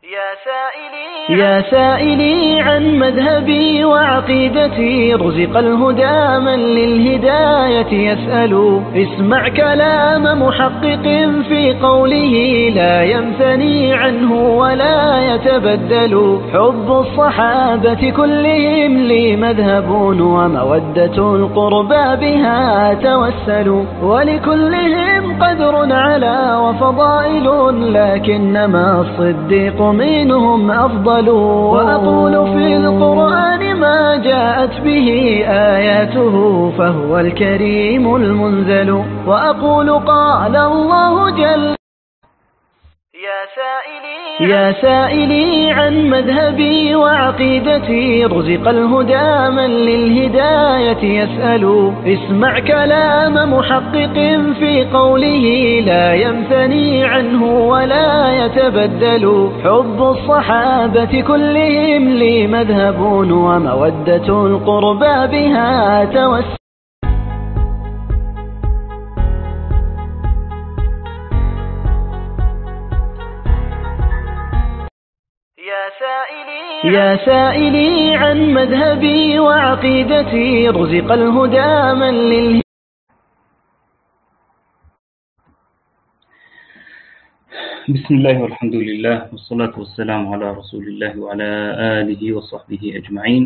يا سائلي عن مذهبي وعقيدتي، رزق الهدى من للهداية يسأل. اسمع كلام محقق في قوله، لا ينثني عنه ولا يتبدل. حب الصحابة كلهم لي مذهب، ومودة القربى بها توسل. ولكلهم قدر على وفضائل، لكنما الصديق منهم أفضل. وأقول في القرآن ما جاءت به آياته، فهو الكريم المنزل. وأقول قال الله جل: يا سائلي عن مذهبي وعقيدتي، رزق الهدى من للهداية يسأل. اسمع كلام محقق في قوله، لا ينثني عنه ولا يتبدل. حب الصحابة كلهم لي مذهب، ومودة القربى بها توسل. يا سائلي عن مذهبي وعقيدتي، رزق الهدى من للهداية. بسم الله والحمد لله والصلاة والسلام على رسول الله وعلى آله وصحبه أجمعين.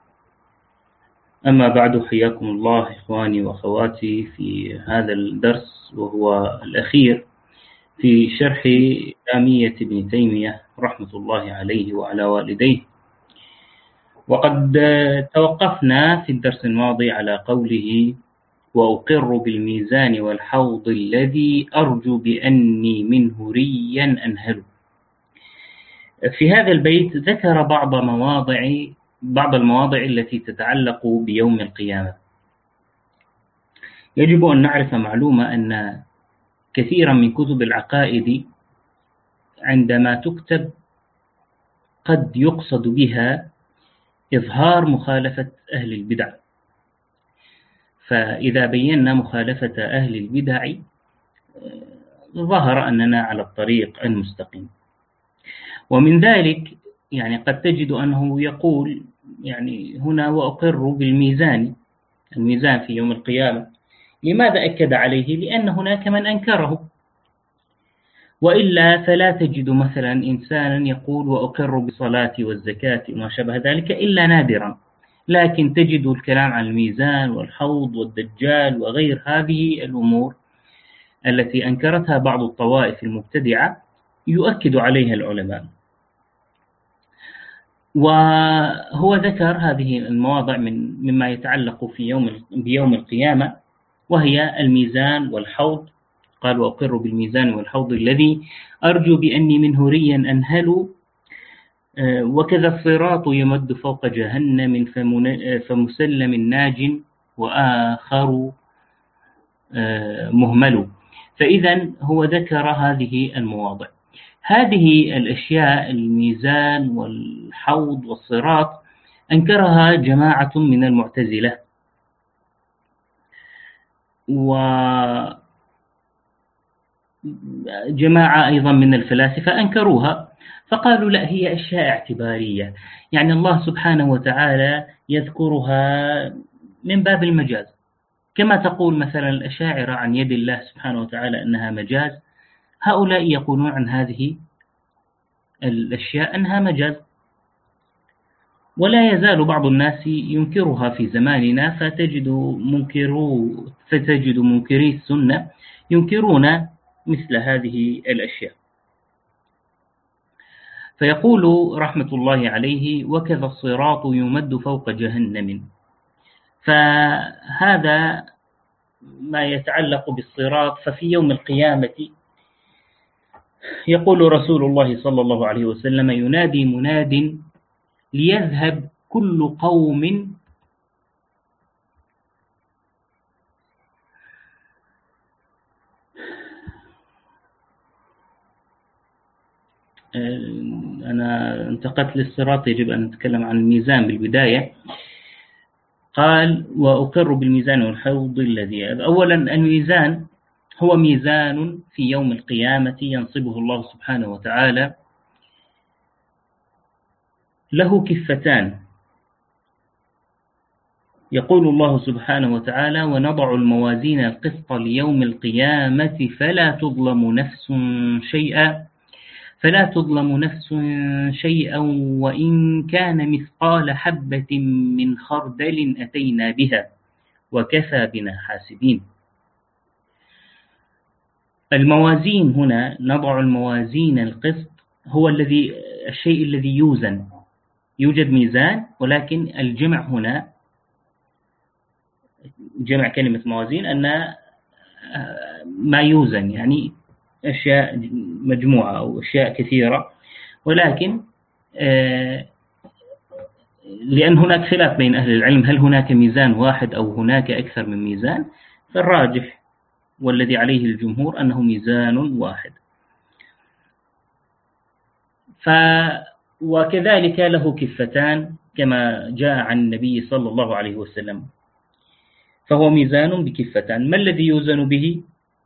أما بعد، حياكم الله إخواني وأخواتي في هذا الدرس، وهو الأخير في شرح لامية ابن تيمية رحمة الله عليه وعلى والديه. وقد توقفنا في الدرس الماضي على قوله: وأقر بالميزان والحوض الذي أرجو بأني منه ريا أنهل. في هذا البيت ذكر بعض المواضع التي تتعلق بيوم القيامة. يجب أن نعرف معلومة، أن كثيرا من كتب العقائد عندما تكتب قد يقصد بها إظهار مخالفة أهل البدع، فإذا بينا مخالفة أهل البدع ظهر أننا على الطريق المستقيم. ومن ذلك قد تجد أنه يقول هنا: وأقر بالميزان، الميزان في يوم القيامة. لماذا أكد عليه؟ لأن هناك من أنكره، وإلا فلا تجد مثلا إنسانا يقول وأقر بالصلاة والزكاة وما شابه ذلك إلا نادرا. لكن تجد الكلام عن الميزان والحوض والدجال وغير هذه الأمور التي أنكرتها بعض الطوائف المبتدعة يؤكد عليها العلماء. وهو ذكر هذه المواضع مما يتعلق بيوم القيامة، وهي الميزان والحوض. قال: وأقر بالميزان والحوض الذي أرجو بأني منه ريا أنهل. وكذا الصراط يمد فوق جهنم فمسلم ناج وآخر مهمل. فإذا هو ذكر هذه المواضع. هذه الأشياء، الميزان والحوض والصراط، أنكرها جماعة من المعتزلة، وجماعة أيضا من الفلاسفة أنكروها، فقالوا لا، هي أشياء اعتبارية، الله سبحانه وتعالى يذكرها من باب المجاز، كما تقول مثلا الأشاعرة عن يد الله سبحانه وتعالى أنها مجاز. هؤلاء يقولون عن هذه الأشياء أنها مجاز، ولا يزال بعض الناس ينكرها في زماننا، فتجد منكري السنة ينكرون مثل هذه الأشياء. فيقول رحمة الله عليه: وكذا الصراط يمد فوق جهنم. فهذا ما يتعلق بالصراط. ففي يوم القيامة يقول رسول الله صلى الله عليه وسلم: ينادي مناد ليذهب كل قوم أنا انتقلت للصراط، يجب أن نتكلم عن الميزان بالبداية. قال: وأقر بالميزان والحوض الذي. أولا، الميزان هو ميزان في يوم القيامة ينصبه الله سبحانه وتعالى له كفتان. يقول الله سبحانه وتعالى: ونضع الموازين القسط ليوم القيامة فلا تظلم نفس شيئا وإن كان مثقال حبة من خردل أتينا بها وكفى بنا حاسبين. الموازين هنا، نضع الموازين القسط، هو الشيء الذي يوزن. يوجد ميزان، ولكن الجمع هنا، جمع كلمة موازين أن ما يوزن، يعني أشياء مجموعة أو أشياء كثيرة، ولكن لأن هناك خلاف بين أهل العلم هل هناك ميزان واحد أو هناك أكثر من ميزان، فالراجح والذي عليه الجمهور أنه ميزان واحد. وكذلك له كفتان كما جاء عن النبي صلى الله عليه وسلم، فهو ميزان بكفتان. ما الذي يوزن به؟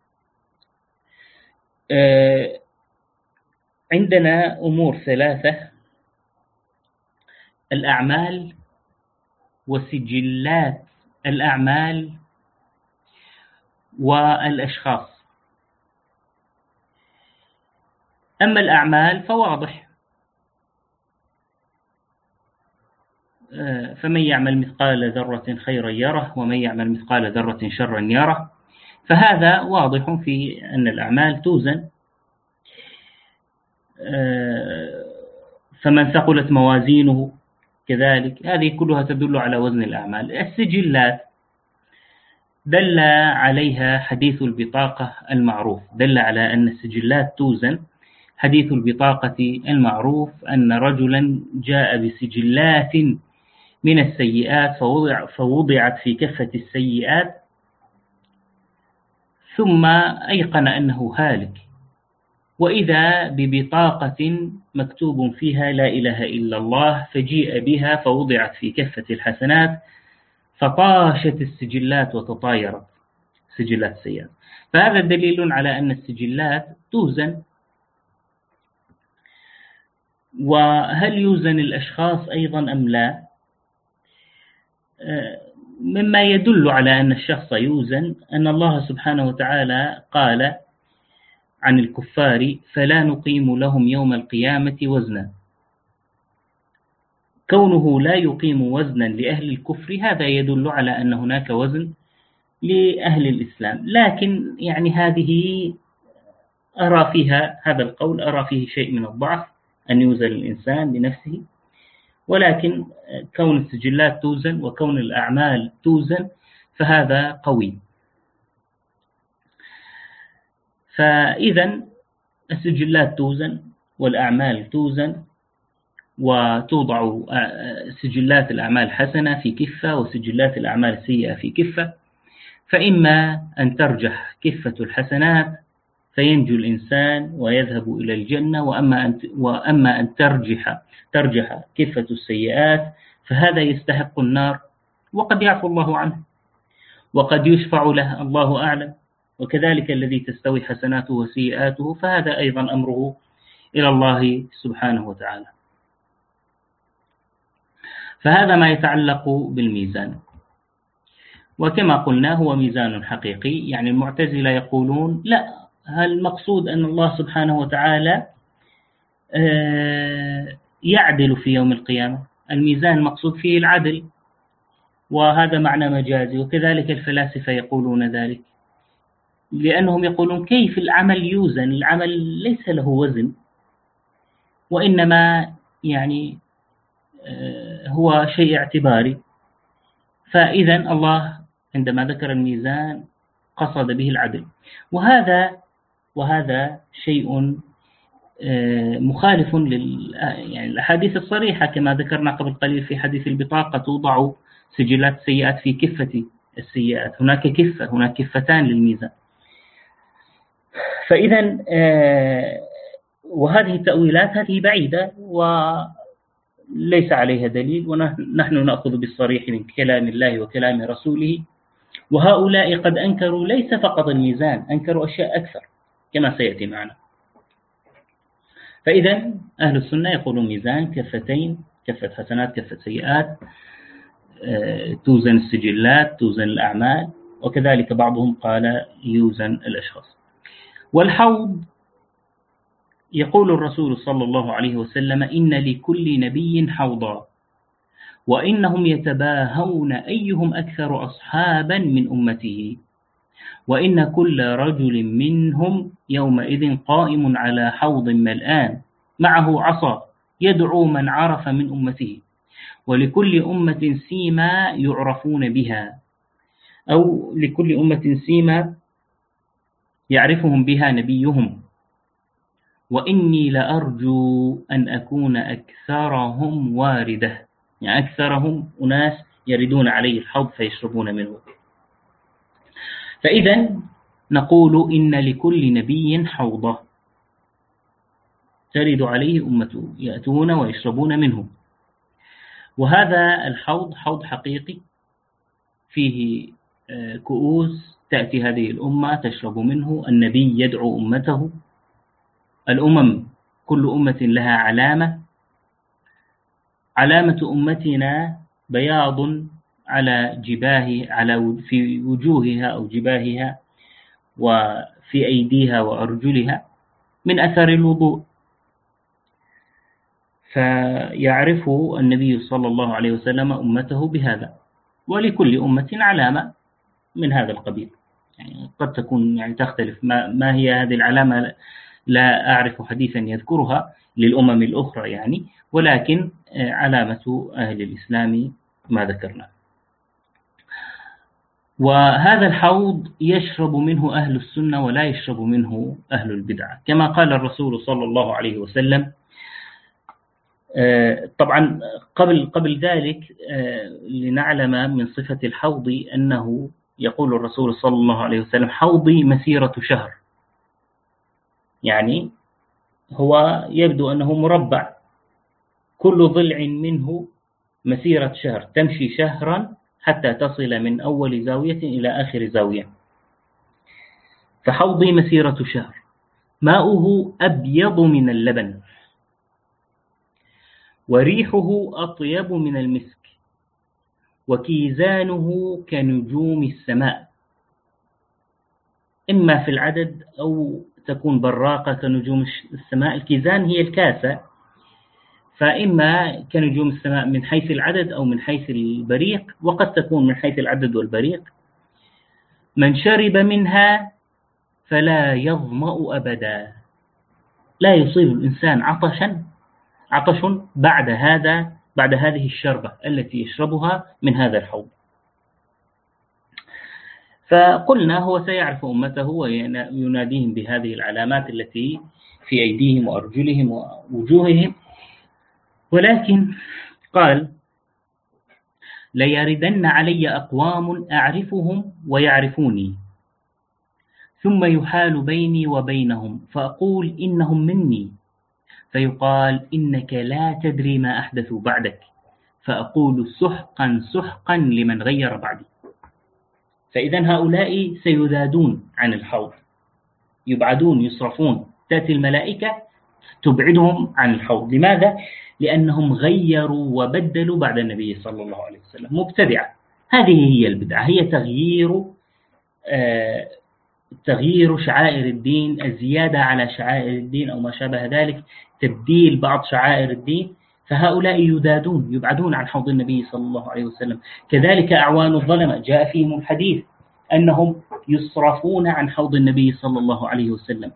عندنا أمور ثلاثة: الأعمال وسجلات الأعمال والأشخاص. أما الأعمال فواضح، فمن يعمل مثقال ذرة خيرا يره ومن يعمل مثقال ذرة شرا يره، فهذا واضح في أن الأعمال توزن. فمن ثقلت موازينه كذلك، هذه كلها تدل على وزن الأعمال. السجلات دل عليها حديث البطاقة المعروف، دل على أن السجلات توزن. حديث البطاقة المعروف أن رجلا جاء بسجلات من السيئات فوضعت في كفة السيئات، ثم أيقن أنه هالك، وإذا ببطاقة مكتوب فيها لا إله إلا الله، فجيء بها فوضعت في كفة الحسنات، فطاشت السجلات وتطايرت سجلات السيئات. فهذا دليل على أن السجلات توزن. وهل يوزن الأشخاص أيضا أم لا؟ مما يدل على أن الشخص يوزن أن الله سبحانه وتعالى قال عن الكفار: فلا نقيم لهم يوم القيامة وزنا. كونه لا يقيم وزنا لأهل الكفر هذا يدل على أن هناك وزن لأهل الإسلام. لكن يعني هذه أرى فيها، هذا القول أرى فيه شيء من الضعف، أن يوزن الإنسان بنفسه، ولكن كون السجلات توزن وكون الأعمال توزن فهذا قوي. فإذا السجلات توزن والأعمال توزن، وتوضع سجلات الأعمال حسنة في كفة وسجلات الأعمال سيئة في كفة، فإما أن ترجح كفة الحسنات فينجو الإنسان ويذهب إلى الجنة، وأما أن ترجح كفة السيئات فهذا يستحق النار، وقد يعفو الله عنه وقد يشفع له، الله أعلم. وكذلك الذي تستوي حسناته وسيئاته فهذا أيضا أمره إلى الله سبحانه وتعالى. فهذا ما يتعلق بالميزان. وكما قلنا هو ميزان حقيقي. يعني المعتزلة يقولون لا، هل المقصود أن الله سبحانه وتعالى يعدل في يوم القيامة؟ الميزان المقصود فيه العدل، وهذا معنى مجازي. وكذلك الفلاسفة يقولون ذلك، لأنهم يقولون كيف العمل يوزن؟ العمل ليس له وزن، وإنما يعني هو شيء اعتباري. فإذا الله عندما ذكر الميزان قصد به العدل، وهذا شيء مخالف يعني الأحاديث الصريحة، كما ذكرنا قبل قليل في حديث البطاقة: توضع سجلات السيئات في كفة السيئات. هناك كفة، هناك كفتان للميزان. فإذا وهذه التأويلات هذه بعيدة وليس عليها دليل، ونحن نأخذ بالصريح من كلام الله وكلام رسوله. وهؤلاء قد أنكروا ليس فقط الميزان، أنكروا أشياء أكثر كما سيأتي معنا. فإذا أهل السنة يقولون ميزان، كفتين، كفة حسنات كفة سيئات، توزن السجلات، توزن الأعمال، وكذلك بعضهم قال يوزن الأشخاص. والحوض يقول الرسول صلى الله عليه وسلم: إن لكل نبي حوضا، وإنهم يتباهون أيهم أكثر أصحابا من أمته، وإن كل رجل منهم يومئذ قائم على حوض ملآن معه عصا يدعو من عرف من أمته، ولكل أمة سيما يعرفون بها، أو لكل أمة سيما يعرفهم بها نبيهم، وإني لأرجو أن أكون أكثرهم واردة، يعني أكثرهم أناس يردون عليه الحوض فيشربون منه. فإذا نقول إن لكل نبي حوضة ترد عليه أمته يأتون ويشربون منه. وهذا الحوض حوض حقيقي فيه كؤوس تأتي هذه الأمة تشرب منه، النبي يدعو أمته، الأمم كل أمة لها علامة أمتنا بياض على في وجوهها أو جباهها وفي أيديها وأرجلها من أثر الوضوء. فيعرف النبي صلى الله عليه وسلم أمته بهذا، ولكل أمة علامة من هذا القبيل، يعني قد تكون يعني تختلف. ما هي هذه العلامة لا أعرف حديثا يذكرها للأمم الأخرى يعني، ولكن علامة أهل الإسلام ما ذكرنا. وهذا الحوض يشرب منه أهل السنة ولا يشرب منه أهل البدعة، كما قال الرسول صلى الله عليه وسلم. طبعا قبل ذلك لنعلم من صفة الحوض أنه يقول الرسول صلى الله عليه وسلم: حوضي مسيرة شهر، يعني هو يبدو أنه مربع، كل ضلع منه مسيرة شهر، تمشي شهرا حتى تصل من أول زاوية إلى آخر زاوية. فحوضي مسيرة شهر، ماؤه أبيض من اللبن، وريحه أطيب من المسك، وكيزانه كنجوم السماء، إما في العدد أو تكون براقة كنجوم السماء. الكيزان هي الكاسة، فإما كنجوم السماء من حيث العدد أو من حيث البريق، وقد تكون من حيث العدد والبريق. من شرب منها فلا يظمأ أبدا، لا يصيب الإنسان عطش بعد هذه الشربة التي يشربها من هذا الحوض. فقلنا هو سيعرف أمته ويناديهم بهذه العلامات التي في أيديهم وأرجلهم ووجوههم. ولكن قال: ليردن علي أقوام أعرفهم ويعرفوني، ثم يحال بيني وبينهم فأقول إنهم مني، فيقال إنك لا تدري ما أحدثوا بعدك، فأقول سحقا سحقا لمن غير بعدي. فإذا هؤلاء سيذادون عن الحوض، يبعدون، يصرفون، تأتي الملائكة تبعدهم عن الحوض. لماذا؟ لأنهم غيروا وبدلوا بعد النبي صلى الله عليه وسلم، مبتدعة. هذه هي البدعة، هي تغيير شعائر الدين، الزيادة على شعائر الدين أو ما شابه ذلك، تبديل بعض شعائر الدين. فهؤلاء يذادون، يبعدون عن حوض النبي صلى الله عليه وسلم. كذلك أعوان الظلمة جاء فيهم الحديث أنهم يصرفون عن حوض النبي صلى الله عليه وسلم.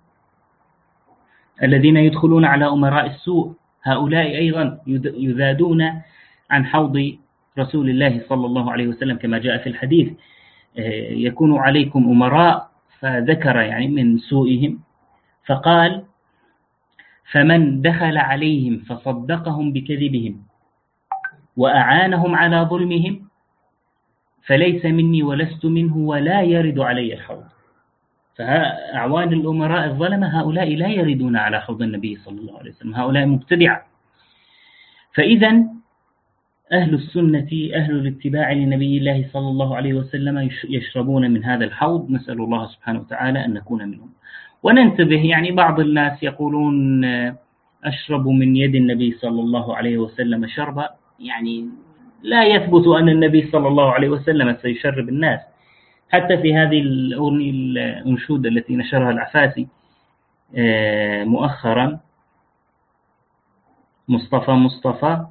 الذين يدخلون على أمراء السوء هؤلاء أيضا يذادون عن حوض رسول الله صلى الله عليه وسلم، كما جاء في الحديث: يكون عليكم أمراء، فذكر يعني من سوءهم، فقال: فمن دخل عليهم فصدقهم بكذبهم وأعانهم على ظلمهم فليس مني ولست منه ولا يرد علي الحوض. فأعوان الأمراء الظلمة هؤلاء لا يردون على حوض النبي صلى الله عليه وسلم، هؤلاء مبتدعة. فإذا أهل السنة أهل الاتباع لنبي الله صلى الله عليه وسلم يشربون من هذا الحوض، نسأل الله سبحانه وتعالى أن نكون منهم. وننتبه، يعني بعض الناس يقولون أشرب من يد النبي صلى الله عليه وسلم شربا، يعني لا يثبت أن النبي صلى الله عليه وسلم سيشرب الناس. حتى في هذه الأنشودة التي نشرها العفاسي مؤخرا، مصطفى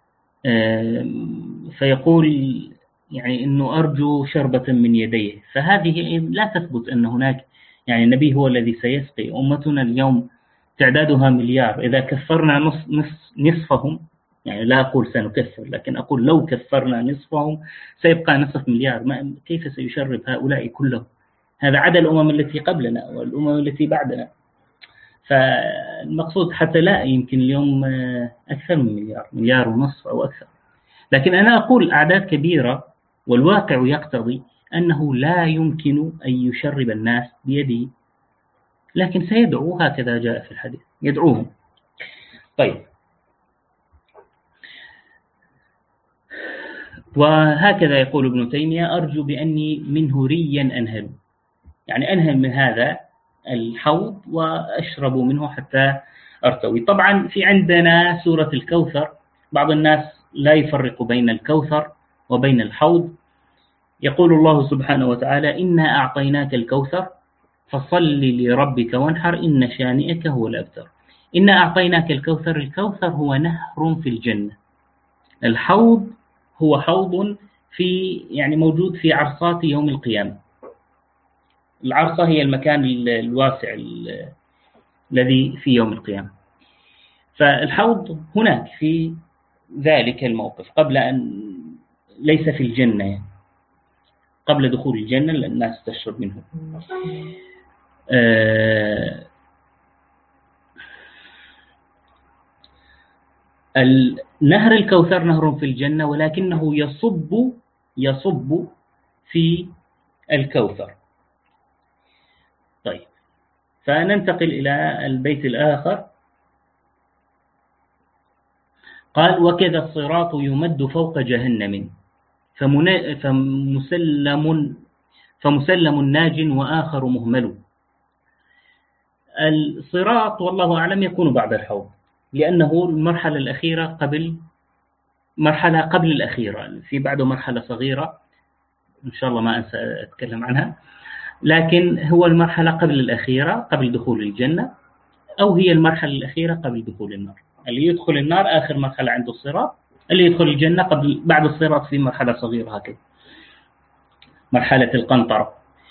فيقول يعني أنه أرجو شربة من يديه، فهذه لا تثبت أن هناك يعني النبي هو الذي سيسقي. أمتنا اليوم تعدادها مليار، إذا كفرنا نصفهم، يعني لا أقول سنكفر، لكن أقول لو كفرنا نصفهم سيبقى نصف مليار، كيف سيشرب هؤلاء كلهم؟ هذا عدا الأمم التي قبلنا والأمم التي بعدنا. فالمقصود حتى لا يمكن اليوم أكثر من مليار ونصف أو أكثر، لكن أنا أقول أعداد كبيرة، والواقع يقتضي أنه لا يمكن أن يشرب الناس بيده، لكن سيدعو، هكذا جاء في الحديث يدعوهم. طيب، وهكذا يقول ابن تيمية: أرجو بأني منه ريا أنهل، يعني أنهل من هذا الحوض وأشرب منه حتى أرتوي. طبعا في عندنا سورة الكوثر، بعض الناس لا يفرق بين الكوثر وبين الحوض. يقول الله سبحانه وتعالى: إنا أعطيناك الكوثر فصل لربك وانحر إن شانئك هو الأبتر. إنا أعطيناك الكوثر، الكوثر هو نهر في الجنة. الحوض هو حوض في يعني موجود في عرصات يوم القيامة. العرصة هي المكان الواسع الذي في يوم القيامة. فالحوض هناك في ذلك الموقف قبل أن ليس في الجنة، يعني قبل دخول الجنة الناس تشرب منه. نهر الكوثر نهر في الجنة، ولكنه يصب في الكوثر. طيب، فننتقل إلى البيت الآخر. قال: وكذا الصراط يمد فوق جهنم فمسلم ناج وآخر مهمل. الصراط والله أعلم يكون بعد الحوض، لأنه المرحلة الأخيرة قبل الأخيرة، في بعده مرحلة صغيرة إن شاء الله ما أنسى أتكلم عنها، لكن هو المرحلة قبل الأخيرة قبل دخول الجنة، أو هي المرحلة الأخيرة قبل دخول النار. اللي يدخل النار آخر مرحلة عنده الصراط، اللي يدخل الجنة بعد الصراط في مرحلة صغيرة هكذا، مرحلة القنطرة.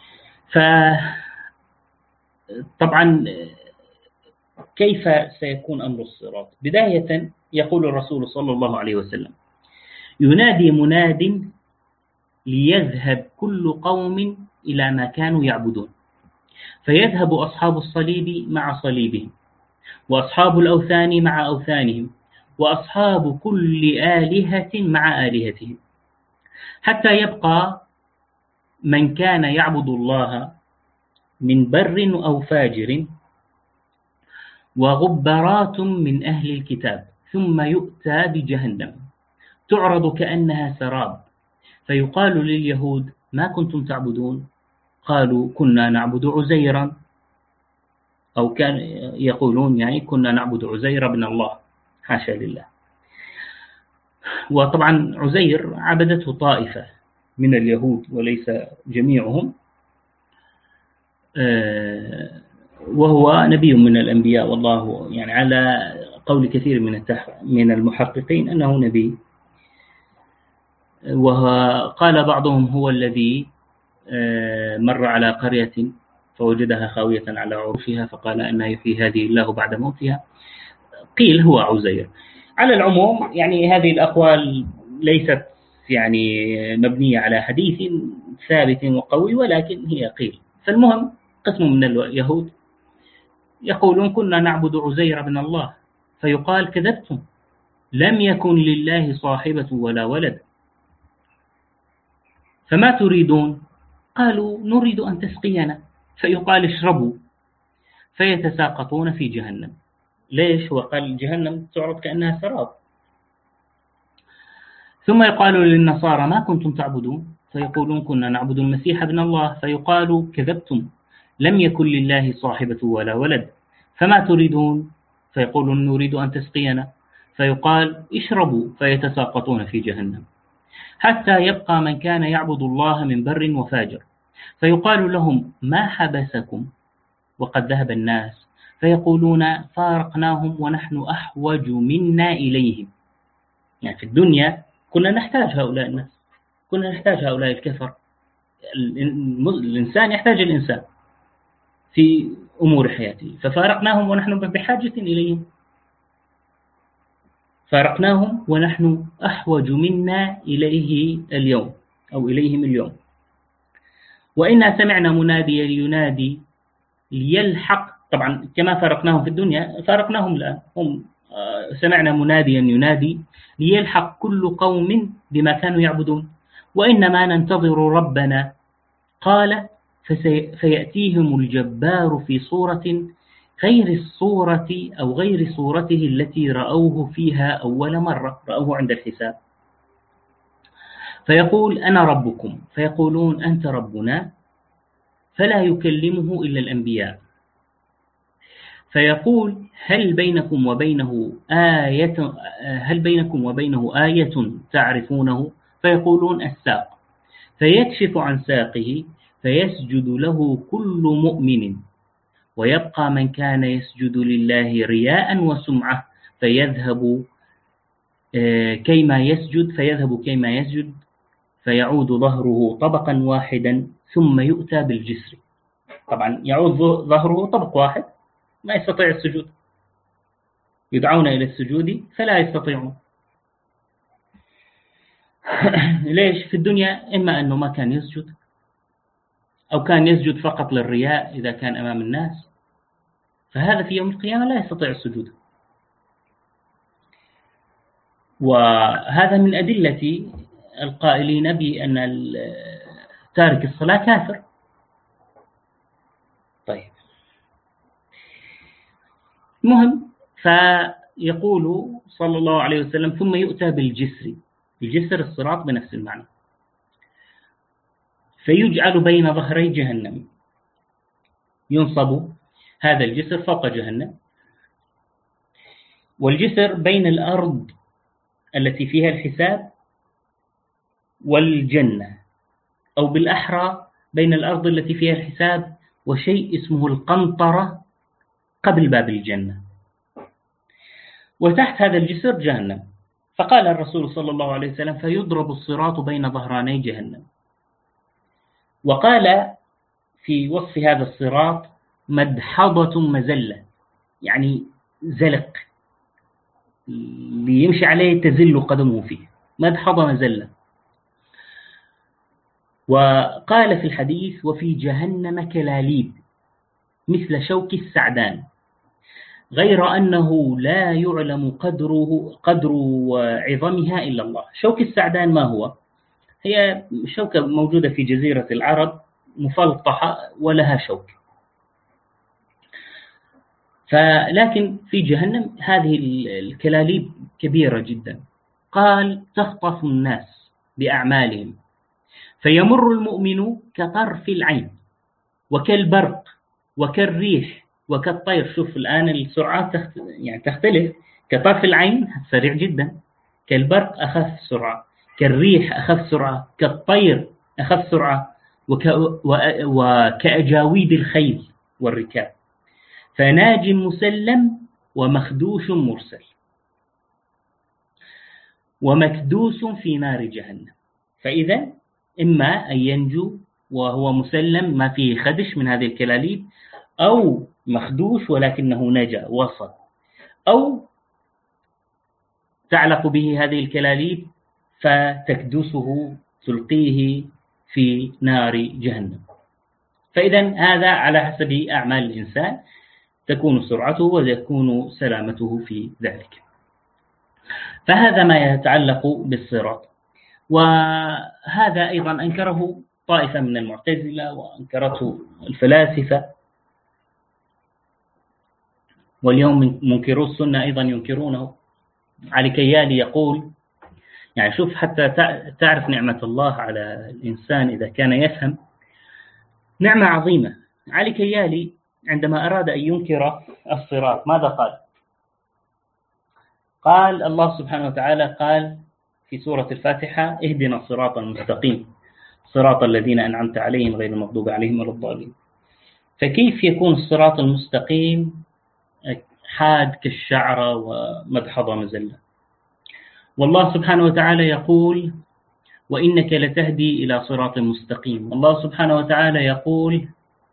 فطبعا كيف سيكون أمر الصراط؟ بداية يقول الرسول صلى الله عليه وسلم: ينادي مناد ليذهب كل قوم إلى ما كانوا يعبدون، فيذهب أصحاب الصليب مع صليبهم، وأصحاب الأوثان مع أوثانهم، وأصحاب كل آلهة مع آلهتهم، حتى يبقى من كان يعبد الله من بر أو فاجر وغبرات من أهل الكتاب، ثم يؤتى بجهنم تعرض كأنها سراب، فيقال لليهود: ما كنتم تعبدون؟ قالوا: كنا نعبد عزيرا، أو كان يقولون يعني كنا نعبد عزير بن الله، حاشا لله. وطبعا عزير عبدته طائفة من اليهود وليس جميعهم، وهو نبي من الأنبياء، والله يعني على قول كثير من المحققين أنه نبي. وقال بعضهم هو الذي مر على قرية فوجدها خاوية على عروشها فقال أن يحيي هذه الله بعد موتها، قيل هو عزير. على العموم يعني هذه الأقوال ليست يعني مبنية على حديث ثابت وقوي، ولكن هي قيل. فالمهم قسم من اليهود يقولون: كنا نعبد عزير بن الله، فيقال: كذبتم، لم يكن لله صاحبة ولا ولد، فما تريدون؟ قالوا: نريد أن تسقينا. فيقال: اشربوا، فيتساقطون في جهنم. ليش؟ وقال جهنم تعرض كأنها سراب. ثم يقال للنصارى: ما كنتم تعبدون؟ فيقولون: كنا نعبد المسيح ابن الله. فيقال: كذبتم، لم يكن لله صاحبة ولا ولد، فما تريدون؟ فيقولون نريد أن تسقينا، فيقال اشربوا، فيتساقطون في جهنم، حتى يبقى من كان يعبد الله من بر وفاجر، فيقال لهم ما حبسكم وقد ذهب الناس؟ فيقولون فارقناهم ونحن أحوج منا إليهم. يعني في الدنيا كنا نحتاج هؤلاء الناس، كنا نحتاج هؤلاء الكفر. الإنسان يحتاج الإنسان في أمور حياته، ففارقناهم ونحن بحاجة إليهم، فارقناهم ونحن أحوج منا إليه اليوم أو إليهم اليوم. وإنا سمعنا مناديا ينادي ليلحق، طبعا كما فارقناهم في الدنيا فارقناهم الآن، هم سمعنا مناديا ينادي ليلحق كل قوم بما كانوا يعبدون، وإنما ننتظر ربنا. قال فيأتيهم الجبار في صورة غير الصورة أو غير صورته التي رأوه فيها أول مرة، رأوه عند الحساب، فيقول أنا ربكم، فيقولون أنت ربنا، فلا يكلمه إلا الأنبياء، فيقول هل بينكم وبينه آية تعرفونه؟ فيقولون الساق، فيكشف عن ساقه فيسجد له كل مؤمن، ويبقى من كان يسجد لله رياء وسمعة فيذهب كيما يسجد فيعود ظهره طبقا واحدا ثم يؤتى بالجسر. طبعا يعود ظهره طبق واحد، ما يستطيع السجود، يدعون إلى السجود فلا يستطيعون. ليش؟ في الدنيا إما أنه ما كان يسجد، أو كان يسجد فقط للرياء إذا كان أمام الناس، فهذا في يوم القيامة لا يستطيع السجود. وهذا من أدلة القائلين بأن تارك الصلاة كافر. طيب، المهم، فيقول صلى الله عليه وسلم ثم يؤتى بالجسر، الجسر الصراط بنفس المعنى، فيجعل بين ظهري جهنم، ينصب هذا الجسر فوق جهنم، والجسر بين الأرض التي فيها الحساب والجنة، أو بالأحرى بين الأرض التي فيها الحساب وشيء اسمه القنطرة قبل باب الجنة، وتحت هذا الجسر جهنم. فقال الرسول صلى الله عليه وسلم فيضرب الصراط بين ظهراني جهنم. وقال في وصف هذا الصراط مدحضة مزلة، يعني زلق ليمشي عليه تزل قدمه فيه، مدحضة مزلة. وقال في الحديث وفي جهنم كلاليب مثل شوك السعدان، غير أنه لا يعلم قدر عظمها إلا الله. شوك السعدان ما هو؟ هي شوكة موجودة في جزيرة العرب مفلطحة ولها شوك، لكن في جهنم هذه الكلاليب كبيرة جدا. قال تخطف الناس بأعمالهم، فيمر المؤمن كطرف العين وكالبرق وكالريح وكالطير. شوف الآن السرعات تختلف، كطرف العين سريع جدا، كالبرق أخف سرعة، كالريح أخف سرعة، كالطير أخف سرعة، وكأجاويد الخيل والركاب، فناج مسلم ومخدوش مرسل ومكدوس في نار جهنم. فإذا إما أن ينجو وهو مسلم ما فيه خدش من هذه الكلاليب، أو مخدوش ولكنه نجا وصل، أو تعلق به هذه الكلاليب فتكدسه تلقيه في نار جهنم. فإذا هذا على حسب أعمال الإنسان تكون سرعته ويكون سلامته في ذلك. فهذا ما يتعلق بالصراط. وهذا أيضا أنكره طائفة من المعتزلة وأنكرته الفلاسفة، واليوم منكرو السنة أيضا ينكرونه. علي كيالي يقول، يعني شوف حتى تعرف نعمة الله على الإنسان إذا كان يفهم، نعمة عظيمة. علي كيالي عندما أراد أن ينكر الصراط ماذا قال؟ قال الله سبحانه وتعالى قال في سورة الفاتحة: اهدنا الصراط المستقيم صراط الذين أنعمت عليهم غير المغضوب عليهم ولا الضالين. فكيف يكون الصراط المستقيم حاد كالشعرة ومدحضة مزلة؟ والله سبحانه وتعالى يقول: وإنك لتهدي إلى صراط مستقيم. الله سبحانه وتعالى يقول: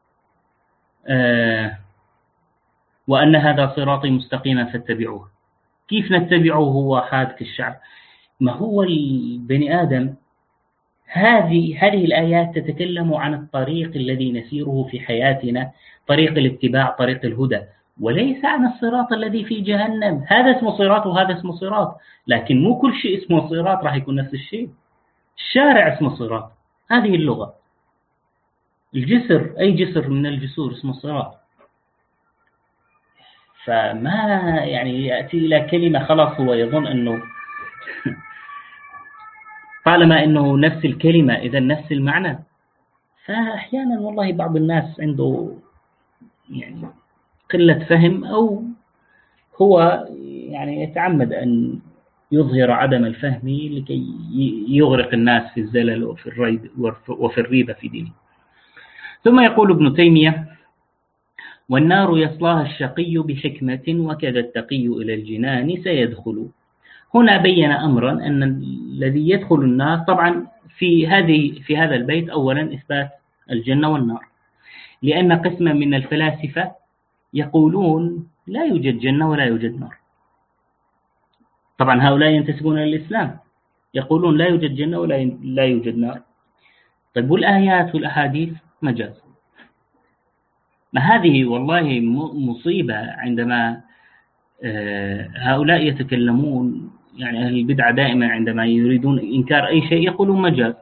وأن هذا صراطي مستقيما فاتبعوه. كيف نتبعه هو حاد كالشعر؟ ما هو البني آدم، هذه الآيات تتكلم عن الطريق الذي نسيره في حياتنا، طريق الاتباع، طريق الهدى، وليس عن الصراط الذي في جهنم. هذا اسمه صراط وهذا اسمه صراط، لكن مو كل شيء اسمه صراط راح يكون نفس الشيء. الشارع اسمه صراط، هذه اللغة. الجسر، أي جسر من الجسور اسمه صراط. فما يعني يأتي إلى كلمة خلاص هو يظن أنه طالما أنه نفس الكلمة إذا نفس المعنى. فأحيانا والله بعض الناس عنده يعني قلة فهم، أو هو يعني يتعمد أن يظهر عدم الفهم لكي يغرق الناس في الزلل وفي الريبة في دينه. ثم يقول ابن تيمية: والنار يصلاها الشقي بحكمة وكذا التقي إلى الجنان سيدخل. هنا بين أمرا أن الذي يدخل النار، طبعا في هذا البيت أولا إثبات الجنة والنار، لأن قسما من الفلاسفة يقولون لا يوجد جنة ولا يوجد نار. طبعا هؤلاء ينتسبون للإسلام، يقولون لا يوجد جنة ولا يوجد نار. طيب والآيات والأحاديث مجاز. ما هذه والله مصيبة عندما هؤلاء يتكلمون، يعني أهل البدعة دائما عندما يريدون إنكار أي شيء يقولون مجاز.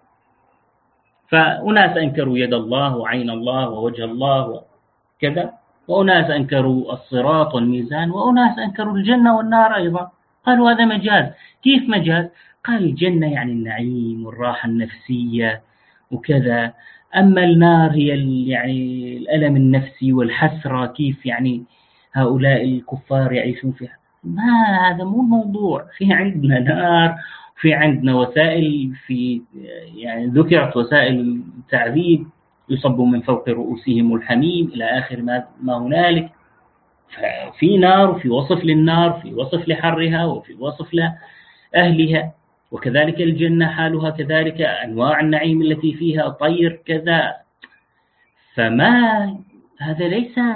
فأناس أنكروا يد الله وعين الله ووجه الله وكذا، وأناس أنكروا الصراط والميزان، وأناس أنكروا الجنة والنار أيضا، قالوا هذا مجاز. كيف مجاز؟ قال الجنة يعني النعيم والراحة النفسية وكذا، أما النار هي يعني الألم النفسي والحسرة، كيف يعني هؤلاء الكفار يعيشون فيها. ما هذا مو الموضوع. في عندنا نار، في عندنا وسائل، في يعني ذكرت وسائل تعذيب، يصب من فوق رؤوسهم الحميم إلى آخر ما هنالك. في نار، وفي وصف للنار، في وصف لحرها، وفي وصف لأهلها. وكذلك الجنة حالها كذلك، أنواع النعيم التي فيها، طير كذا. فما هذا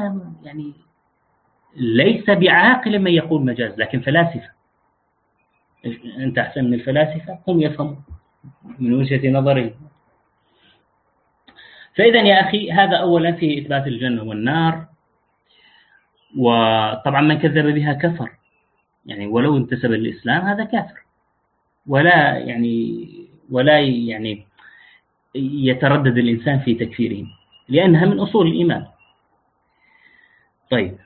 ليس بعاقل من يقول مجاز، لكن فلاسفة. أنت أحسن من الفلاسفة، هم يفهمون من وجهة نظرهم. فإذا يا أخي هذا أولا فيه إثبات الجنة والنار. وطبعا من كذب بها كفر، يعني ولو انتسب للإسلام هذا كافر، ولا يعني يتردد الإنسان في تكفيرهم، لأنها من أصول الإيمان. طيب،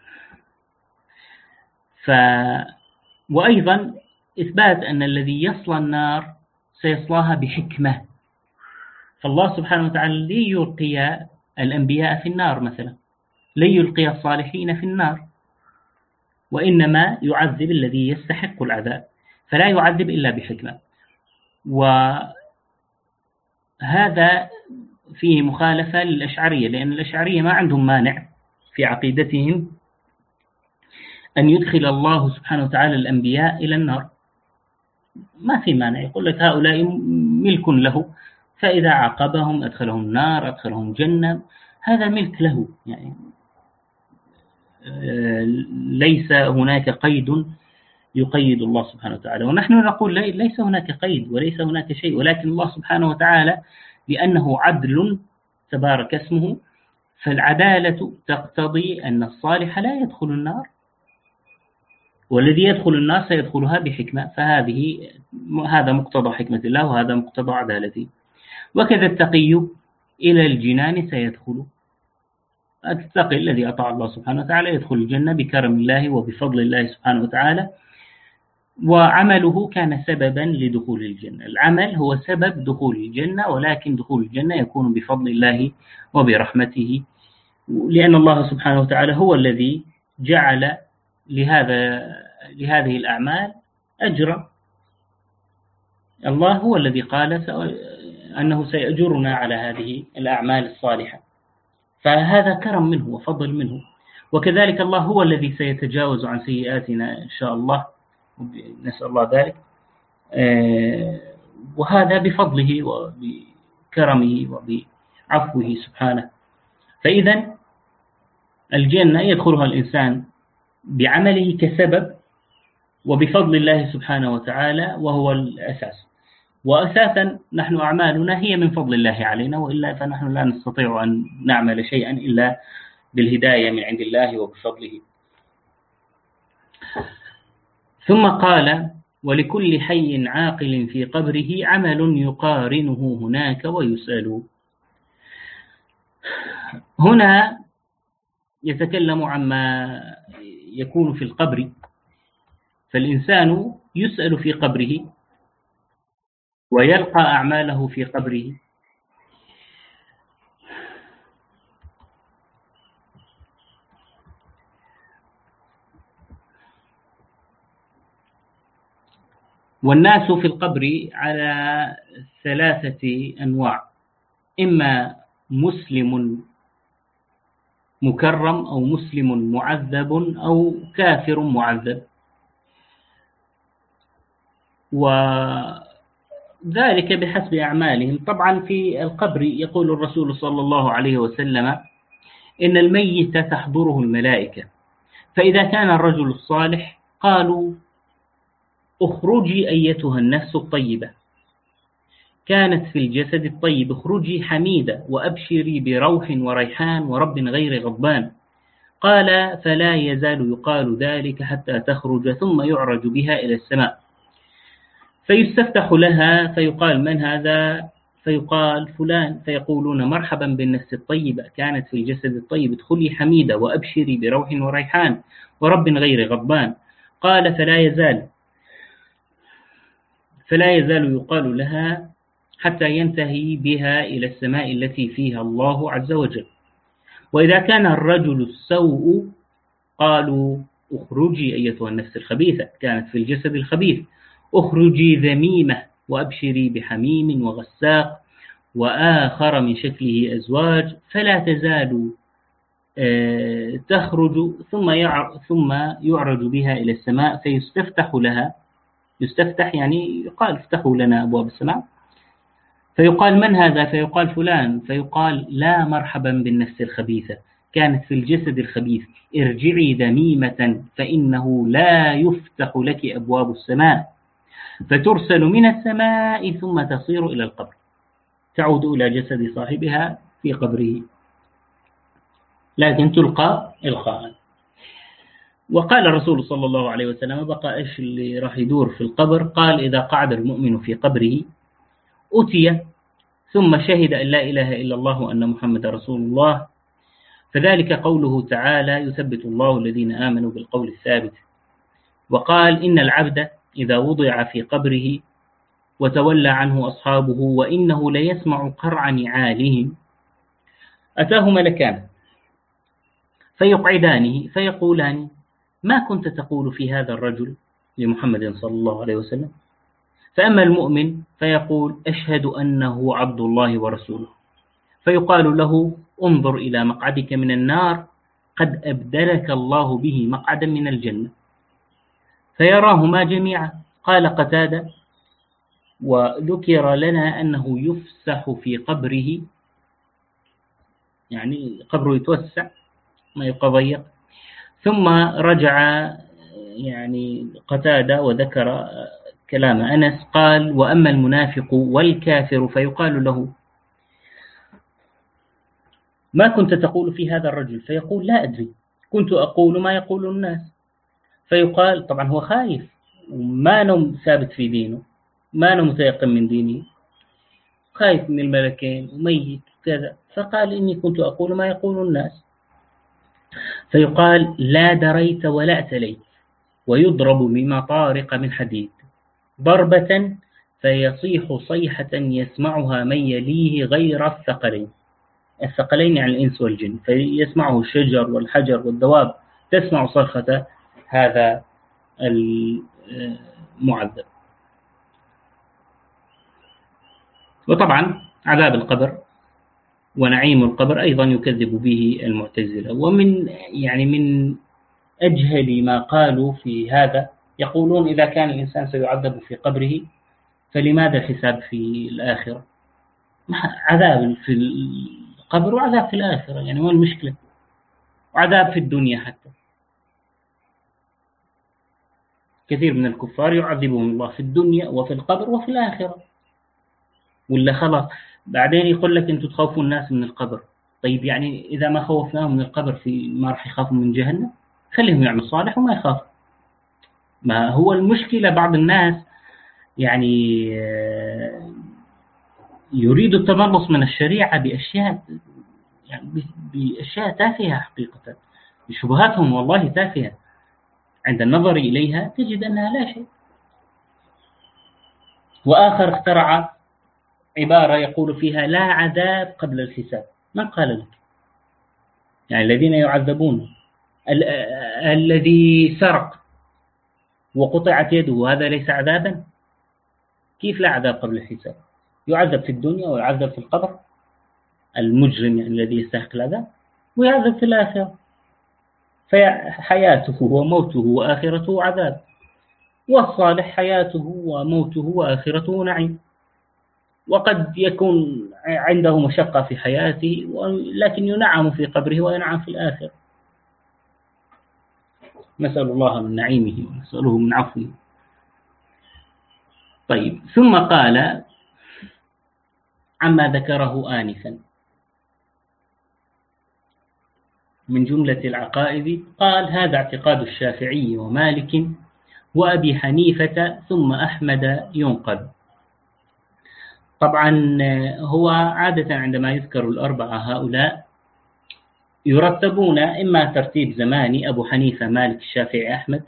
وأيضا إثبات أن الذي يصلى النار سيصلاها بحكمة. فالله سبحانه وتعالى لن يلقي الأنبياء في النار مثلا، لن يلقي الصالحين في النار، وإنما يعذب الذي يستحق العذاب، فلا يعذب إلا بحكمة. وهذا فيه مخالفة للأشعرية، لأن الأشعرية ما عندهم مانع في عقيدتهم أن يدخل الله سبحانه وتعالى الأنبياء إلى النار، ما في مانع. يقول لك هؤلاء ملك له، فإذا عاقبهم أدخلهم النار، أدخلهم جنة، هذا ملك له. يعني ليس هناك قيد يقيد الله سبحانه وتعالى. ونحن نقول ليس هناك قيد وليس هناك شيء، ولكن الله سبحانه وتعالى لأنه عدل تبارك اسمه، فالعدالة تقتضي أن الصالح لا يدخل النار، والذي يدخل النار سيدخلها بحكمة. هذا مقتضى حكمة الله، وهذا مقتضى عدالته. وكذا التقي إلى الجنان سيدخل. التقي الذي أطاع الله سبحانه وتعالى يدخل الجنة بكرم الله وبفضل الله سبحانه وتعالى، وعمله كان سببا لدخول الجنة. العمل هو سبب دخول الجنة، ولكن دخول الجنة يكون بفضل الله وبرحمته، لأن الله سبحانه وتعالى هو الذي جعل لهذا لهذه الأعمال أجرا. الله هو الذي قال أنه سيأجرنا على هذه الأعمال الصالحة، فهذا كرم منه وفضل منه. وكذلك الله هو الذي سيتجاوز عن سيئاتنا إن شاء الله، نسأل الله ذلك، وهذا بفضله وبكرمه وبعفوه سبحانه. فإذا الجنة يدخلها الإنسان بعمله كسبب، وبفضل الله سبحانه وتعالى وهو الأساس. وأساسا نحن أعمالنا هي من فضل الله علينا، وإلا فنحن لا نستطيع أن نعمل شيئا إلا بالهداية من عند الله وبفضله. ثم قال: ولكل حي عاقل في قبره عمل يقارنه هناك ويسأل. هنا يتكلم عما يكون في القبر، فالإنسان يسأل في قبره ويلقى أعماله في قبره. والناس في القبر على 3 أنواع: إما مسلم مكرم، أو مسلم معذب، أو كافر معذب. وذلك بحسب أعمالهم. طبعا في القبر يقول الرسول صلى الله عليه وسلم: إن الميت تحضره الملائكة، فإذا كان الرجل الصالح قالوا: اخرجي أيتها النفس الطيبة، كانت في الجسد الطيب، اخرجي حميدة وأبشري بروح وريحان ورب غير غضبان. قال: فلا يزال يقال ذلك حتى تخرج، ثم يعرج بها إلى السماء، فيستفتح لها، فيقال: من هذا؟ فيقال: فلان. فيقولون: مرحبا بالنفس الطيبة، كانت في الجسد الطيب، ادخلي حميدة وأبشري بروح وريحان ورب غير غضبان. قال: فلا يزال يقال لها حتى ينتهي بها إلى السماء التي فيها الله عز وجل. وإذا كان الرجل السوء قالوا: اخرجي أيتها النفس الخبيثة، كانت في الجسد الخبيث، اخرجي ذميمة وأبشري بحميم وغساق وآخر من شكله أزواج، فلا تزال تخرج، ثم يعرج بها إلى السماء، فيستفتح لها. يستفتح يعني يقال: افتحوا لنا أبواب السماء. فيقال: من هذا؟ فيقال: فلان. فيقال: لا مرحبا بالنفس الخبيثة، كانت في الجسد الخبيث، ارجعي ذميمة، فإنه لا يفتح لك أبواب السماء. فترسل من السماء ثم تصير إلى القبر، تعود إلى جسد صاحبها في قبره، لكن تلقى إلقاء. وقال الرسول صلى الله عليه وسلم: بقى إيش اللي راح يدور في القبر؟ قال: إذا قعد المؤمن في قبره أتي ثم شهد أن لا إله إلا الله وأن محمد رسول الله، فذلك قوله تعالى: يثبت الله الذين آمنوا بالقول الثابت. وقال: إن العبد إذا وضع في قبره وتولى عنه أصحابه وإنه ليسمع قرع نعالهم، أتاه ملكان فيقعدانه فيقولان: ما كنت تقول في هذا الرجل؟ لمحمد صلى الله عليه وسلم. فأما المؤمن فيقول: أشهد أنه عبد الله ورسوله. فيقال له: انظر إلى مقعدك من النار، قد أبدلك الله به مقعدا من الجنة. فيراهما جميعا. قال قتادة: وذكر لنا أنه يفسح في قبره، يعني قبره يتوسع ما يبقى ضيق. ثم رجع يعني قتادة وذكر كلام أنس، قال: وأما المنافق والكافر فيقال له: ما كنت تقول في هذا الرجل؟ فيقول: لا أدري، كنت أقول ما يقول الناس. فيقال، طبعا هو خايف وما نم ثابت في دينه، ما نم متيقن من دينه، خايف من الملكين وميت كذا، فقال: إني كنت أقول ما يقول الناس. فيقال: لا دريت ولا أتليت، ويضرب بمطارق من حديد ضربة فيصيح صيحة يسمعها من يليه غير الثقلين. الثقلين يعني الإنس والجن، فيسمعه الشجر والحجر والدواب، تسمع صرخة هذا المعذب. وطبعا عذاب القبر ونعيم القبر أيضا يكذب به المعتزلة. ومن من أجهل ما قالوا في هذا، يقولون إذا كان الإنسان سيعذب في قبره فلماذا الحساب في الآخرة؟ عذاب في القبر وعذاب في الآخرة، ما المشكلة؟ وعذاب في الدنيا حتى كثير من الكفار يعذبهم الله في الدنيا وفي القبر وفي الآخرة، ولا خلاص بعدين يقول لك أنتم تخوفون الناس من القبر. طيب إذا ما خوفناهم من القبر ما راح يخافوا من جهنم؟ خليهم يعملوا صالح وما يخافوا. ما هو المشكلة بعض الناس يريد التملص من الشريعة بأشياء بأشياء تافهة حقيقة، بشبهاتهم والله تافهة، عند النظر إليها تجد أنها لا شيء. وآخر اخترع عبارة يقول فيها لا عذاب قبل الحساب. من قال لك؟ الذين يعذبون الذي سرق وقطعت يده هذا ليس عذابا؟ كيف لا عذاب قبل الحساب؟ يعذب في الدنيا ويعذب في القبر، المجرم الذي يستحق العذاب، ويعذب في الآخرة. فحياته وموته وآخرته عذاب، والصالح حياته وموته وآخرته نعيم. وقد يكون عنده مشقة في حياته لكن ينعم في قبره وينعم في الآخرة. نسأل الله من نعيمه ونسأله من عفوه. طيب، ثم قال عما ذكره آنفا من جملة العقائد، قال هذا اعتقاد الشافعي ومالك وأبي حنيفة ثم أحمد ينقل. طبعا هو عادة عندما يذكر الأربعة هؤلاء يرتبون إما ترتيب زماني، أبو حنيفة مالك الشافعي أحمد،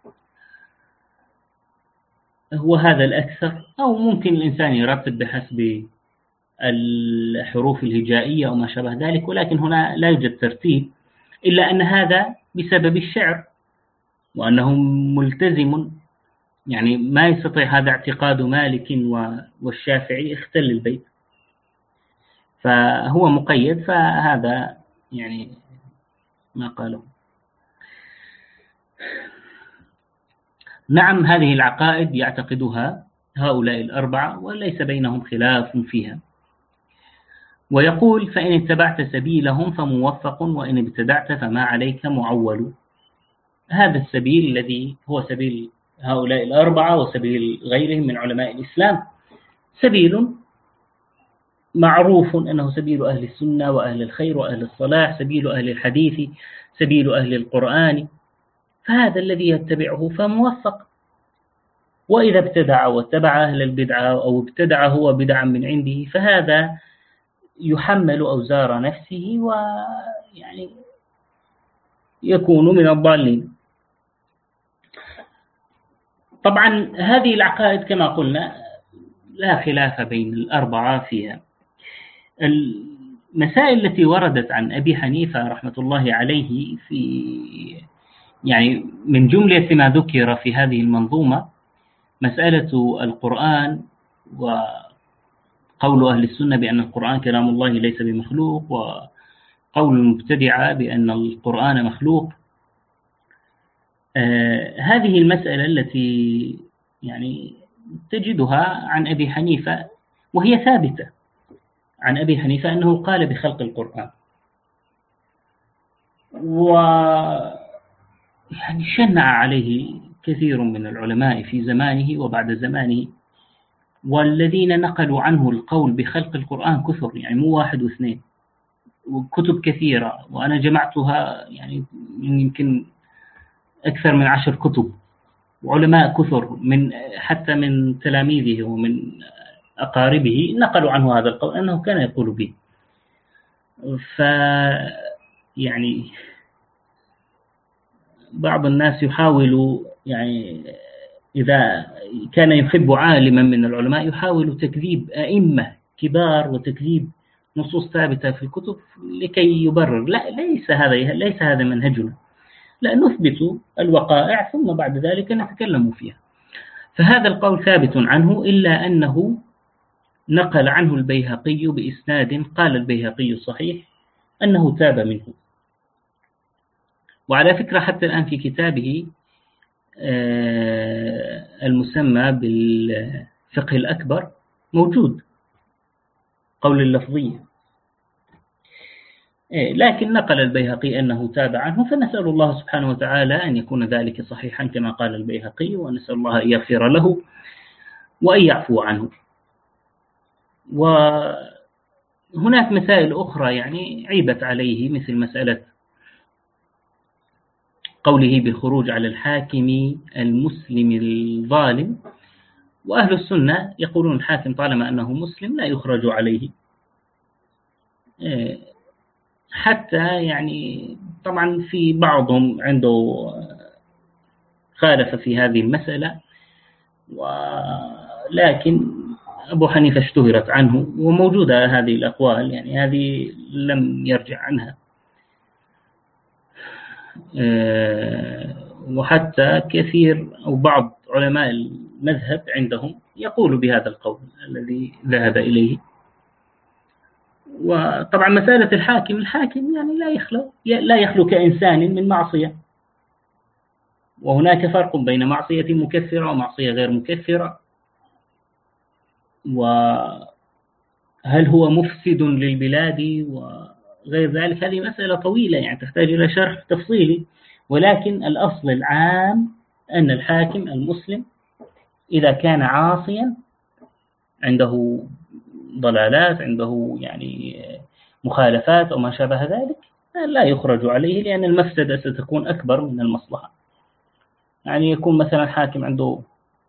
هو هذا الأكثر، أو ممكن الإنسان يرتب بحسب الحروف الهجائية أو ما شابه ذلك، ولكن هنا لا يوجد ترتيب، إلا أن هذا بسبب الشعر وأنه ملتزم، ما يستطيع هذا اعتقاد مالك والشافعي اختل البيت، فهو مقيد، فهذا ما قاله. نعم، هذه العقائد يعتقدها هؤلاء الأربعة وليس بينهم خلاف فيها. ويقول فإن اتبعت سبيلهم فموفق وإن ابتدعت فما عليك معول. هذا السبيل الذي هو سبيل هؤلاء الأربعة وسبيل غيرهم من علماء الإسلام سبيل معروف أنه سبيل أهل السنة وأهل الخير وأهل الصلاح، سبيل أهل الحديث، سبيل أهل القرآن، فهذا الذي يتبعه فموفق. وإذا ابتدع واتبع أهل البدعة أو ابتدع هو بدعا من عنده فهذا يحمل أوزار نفسه يكون من الضالين. طبعا هذه العقائد كما قلنا لا خلاف بين الأربعة فيها. المسائل التي وردت عن أبي حنيفة رحمة الله عليه في من جملة ما ذكر في هذه المنظومة مسألة القرآن، وقول أهل السنة بأن القرآن كلام الله ليس بمخلوق، وقول المبتدعة بأن القرآن مخلوق. هذه المسألة التي تجدها عن أبي حنيفة وهي ثابتة عن أبي حنيفة أنه قال بخلق القرآن، شنع عليه كثير من العلماء في زمانه وبعد زمانه، والذين نقلوا عنه القول بخلق القرآن كثر، مو واحد واثنين، وكتب كثيرة، وأنا جمعتها يمكن أكثر من 10 كتب، وعلماء كثر حتى من تلاميذه ومن أقاربه نقلوا عنه هذا القول أنه كان يقول به. بعض الناس يحاول إذا كان يحب عالما من العلماء يحاول تكذيب أئمة كبار وتكذيب نصوص ثابتة في الكتب لكي يبرر. لا، ليس هذا منهجنا. لا، نثبت الوقائع ثم بعد ذلك نتكلم فيها. فهذا القول ثابت عنه، إلا أنه نقل عنه البيهقي بإسناد قال البيهقي صحيح أنه تاب منه. وعلى فكرة حتى الآن في كتابه المسمى بالفقه الأكبر موجود قول اللفظية، لكن نقل البيهقي أنه تاب عنه، فنسأل الله سبحانه وتعالى أن يكون ذلك صحيحا كما قال البيهقي، ونسأل الله أن يغفر له وأن يعفو عنه. وهناك مسائل أخرى يعني عيبت عليه، مثل مسألة قوله بالخروج على الحاكم المسلم الظالم، وأهل السنة يقولون الحاكم طالما أنه مسلم لا يخرج عليه، حتى يعني طبعا في بعضهم عنده خالف في هذه المسألة، ولكن أبو حنيفة اشتهرت عنه وموجودة هذه الأقوال، يعني هذه لم يرجع عنها. وحتى كثير أو بعض علماء المذهب عندهم يقول بهذا القول الذي ذهب إليه. وطبعا مسألة الحاكم يعني لا يخلو كإنسان من معصية، وهناك فرق بين معصية مكفرة ومعصية غير مكفرة، وهل هو مفسد للبلاد وغير ذلك، هذه مسألة طويلة يعني تحتاج إلى شرح تفصيلي. ولكن الأصل العام أن الحاكم المسلم إذا كان عاصيا عنده ضلالات، عنده يعني مخالفات أو ما شابه ذلك، لا يخرج عليه، لأن المفسدة ستكون أكبر من المصلحة. يعني يكون مثلا حاكم عنده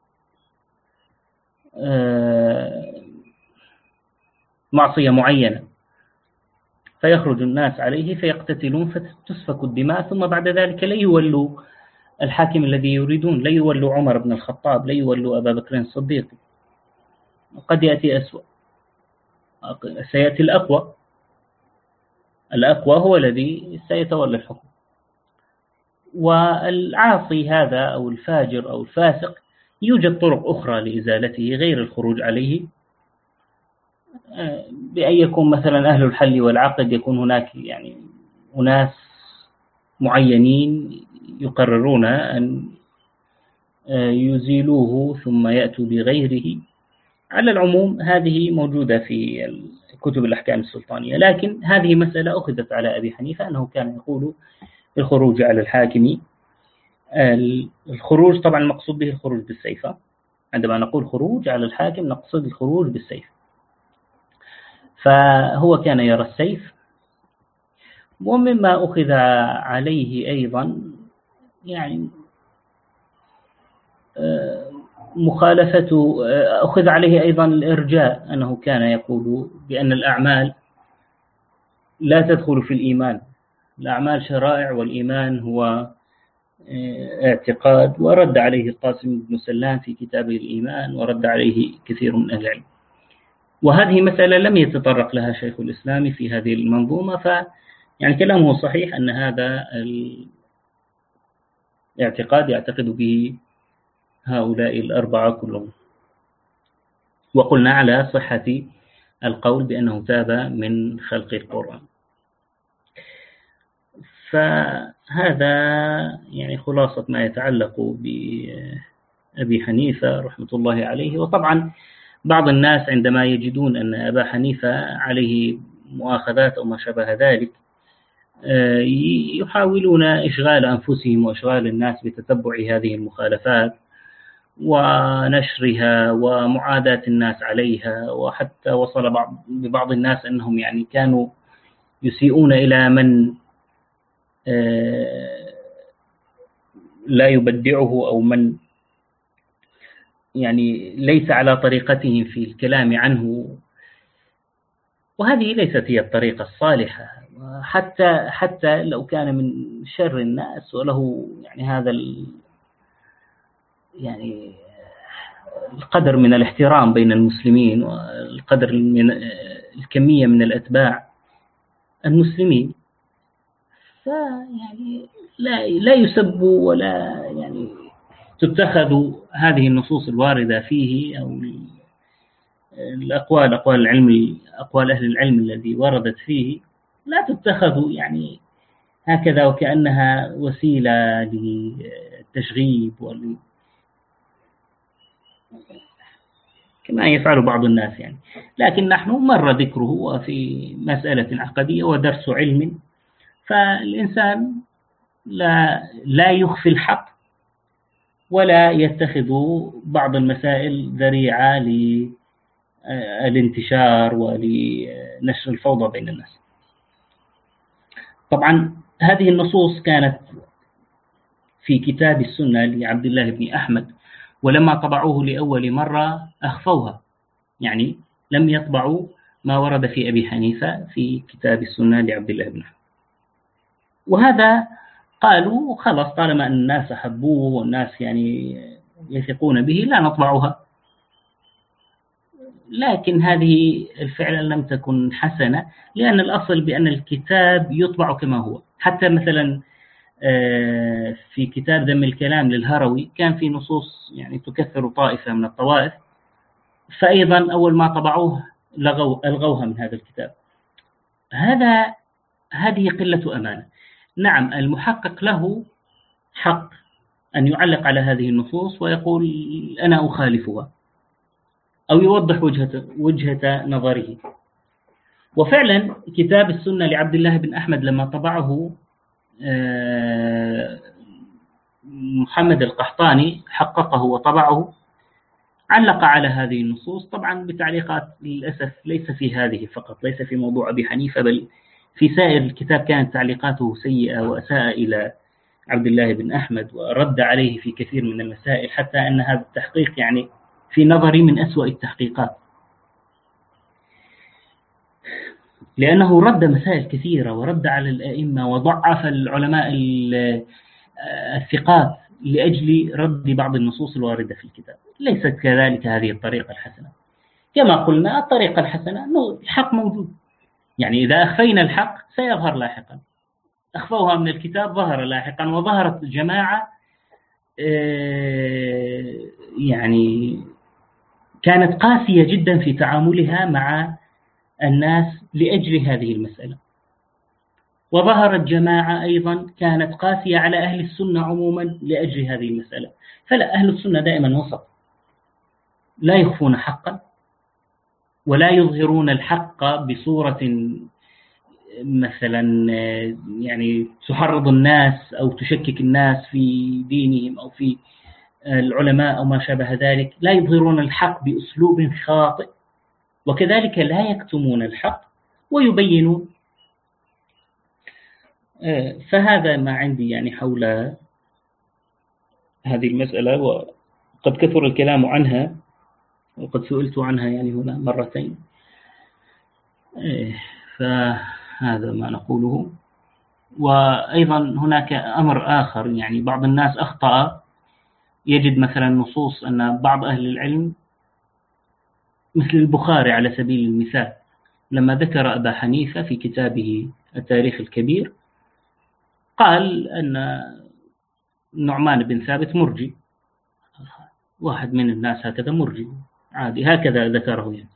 معصية معينة فيخرج الناس عليه فيقتتلون فتسفك الدماء، ثم بعد ذلك لا يولوا الحاكم الذي يريدون، لا يولوا عمر بن الخطاب، لا يولوا أبا بكر الصديق، قد يأتي أسوأ، سيأتي الأقوى هو الذي سيتولى الحكم. والعاصي هذا أو الفاجر أو الفاسق يوجد طرق أخرى لإزالته غير الخروج عليه، بأن يكون مثلا أهل الحل والعقد، يكون هناك يعني أناس معينين يقررون أن يزيلوه ثم يأتوا بغيره. على العموم هذه موجودة في كتب الأحكام السلطانية، لكن هذه مسألة أخذت على أبي حنيفة أنه كان يقول الخروج على الحاكم. الخروج طبعا المقصود به الخروج بالسيف، عندما نقول خروج على الحاكم نقصد الخروج بالسيف، فهو كان يرى السيف. ومما أخذ عليه أيضا يعني مخالفة، أخذ عليه أيضا الإرجاء، أنه كان يقول بأن الأعمال لا تدخل في الإيمان، الأعمال شرائع والإيمان هو اعتقاد، ورد عليه القاسم بن سلام في كتابه الإيمان، ورد عليه كثير من أهل العلم. وهذه مسألة لم يتطرق لها شيخ الإسلام في هذه المنظومة، يعني كلامه صحيح أن هذا الاعتقاد يعتقد به هؤلاء الأربعة كلهم. وقلنا على صحة القول بأنه تاب من خلق القرآن. فهذا يعني خلاصة ما يتعلق بأبي حنيفة رحمة الله عليه. وطبعا بعض الناس عندما يجدون أن أبا حنيفة عليه مؤاخذات أو ما شابه ذلك يحاولون إشغال أنفسهم وإشغال الناس بتتبع هذه المخالفات ونشرها ومعاداة الناس عليها، وحتى وصل ببعض الناس أنهم يعني كانوا يسيئون إلى من لا يبدعه أو من يعني ليس على طريقتهم في الكلام عنه، وهذه ليست هي الطريقة الصالحة. حتى لو كان من شر الناس وله يعني هذا يعني القدر من الاحترام بين المسلمين والقدر من الكمية من الأتباع المسلمين، فيعني لا يسب ولا يعني تتخذ هذه النصوص الواردة فيه أو أقوال العلم، أقوال أهل العلم الذي وردت فيه، لا تتخذ يعني هكذا وكأنها وسيلة للتشغيب كما يفعل بعض الناس يعني. لكن نحن مر ذكره وفي مسألة عقدية ودرس علم، فالإنسان لا يخفي الحق ولا يتخذ بعض المسائل ذريعة للانتشار ولنشر الفوضى بين الناس. طبعا هذه النصوص كانت في كتاب السنة لعبد الله بن أحمد، ولما طبعوه لأول مرة أخفوها، يعني لم يطبعوا ما ورد في أبي حنيفة في كتاب السنة لعبد الله بن أحمد. وهذا قالوا خلاص طالما أن الناس أحبوه والناس يعني يثقون به لا نطبعها. لكن هذه الفعلا لم تكن حسنة، لأن الأصل بأن الكتاب يطبع كما هو. حتى مثلا في كتاب ذم الكلام للهروي كان في نصوص يعني تكفر طائفة من الطوائف، فأيضا أول ما طبعوه ألغوها من هذا الكتاب. هذه قلة أمانة. نعم المحقق له حق أن يعلق على هذه النصوص ويقول أنا أخالفها أو يوضح وجهة نظره. وفعلا كتاب السنة لعبد الله بن أحمد لما طبعه محمد القحطاني حققه وطبعه، علق على هذه النصوص طبعا بتعليقات للأسف ليس في هذه فقط، ليس في موضوع أبي حنيفة، بل في سائر الكتاب كانت تعليقاته سيئة وأساء إلى عبد الله بن أحمد ورد عليه في كثير من المسائل، حتى أن هذا التحقيق يعني في نظري من أسوأ التحقيقات، لأنه رد مسائل كثيرة ورد على الأئمة وضعف العلماء الثقات لأجل رد بعض النصوص الواردة في الكتاب. ليست كذلك هذه الطريقة الحسنة. كما قلنا الطريقة الحسنة الحق موجود، يعني إذا أخفينا الحق سيظهر لاحقا. أخفوها من الكتاب ظهر لاحقا، وظهرت الجماعة يعني كانت قاسية جدا في تعاملها مع الناس لأجل هذه المسألة. وظهرت جماعة أيضا كانت قاسية على أهل السنة عموما لأجل هذه المسألة. فلا، أهل السنة دائما وسط، لا يخفون حقا ولا يظهرون الحق بصورة مثلا يعني تحرض الناس أو تشكك الناس في دينهم أو في العلماء أو ما شابه ذلك. لا يظهرون الحق بأسلوب خاطئ، وكذلك لا يكتمون الحق ويبينون. فهذا ما عندي يعني حول هذه المسألة، وقد كثر الكلام عنها وقد سئلت عنها يعني هنا مرتين. فهذا ما نقوله. وأيضا هناك أمر آخر، يعني بعض الناس أخطأ، يجد مثلا نصوص أن بعض أهل العلم مثل البخاري على سبيل المثال لما ذكر أبا حنيفة في كتابه التاريخ الكبير قال أن نعمان بن ثابت مرجي، واحد من الناس هكذا مرجي عادي، هكذا ذكره يعني.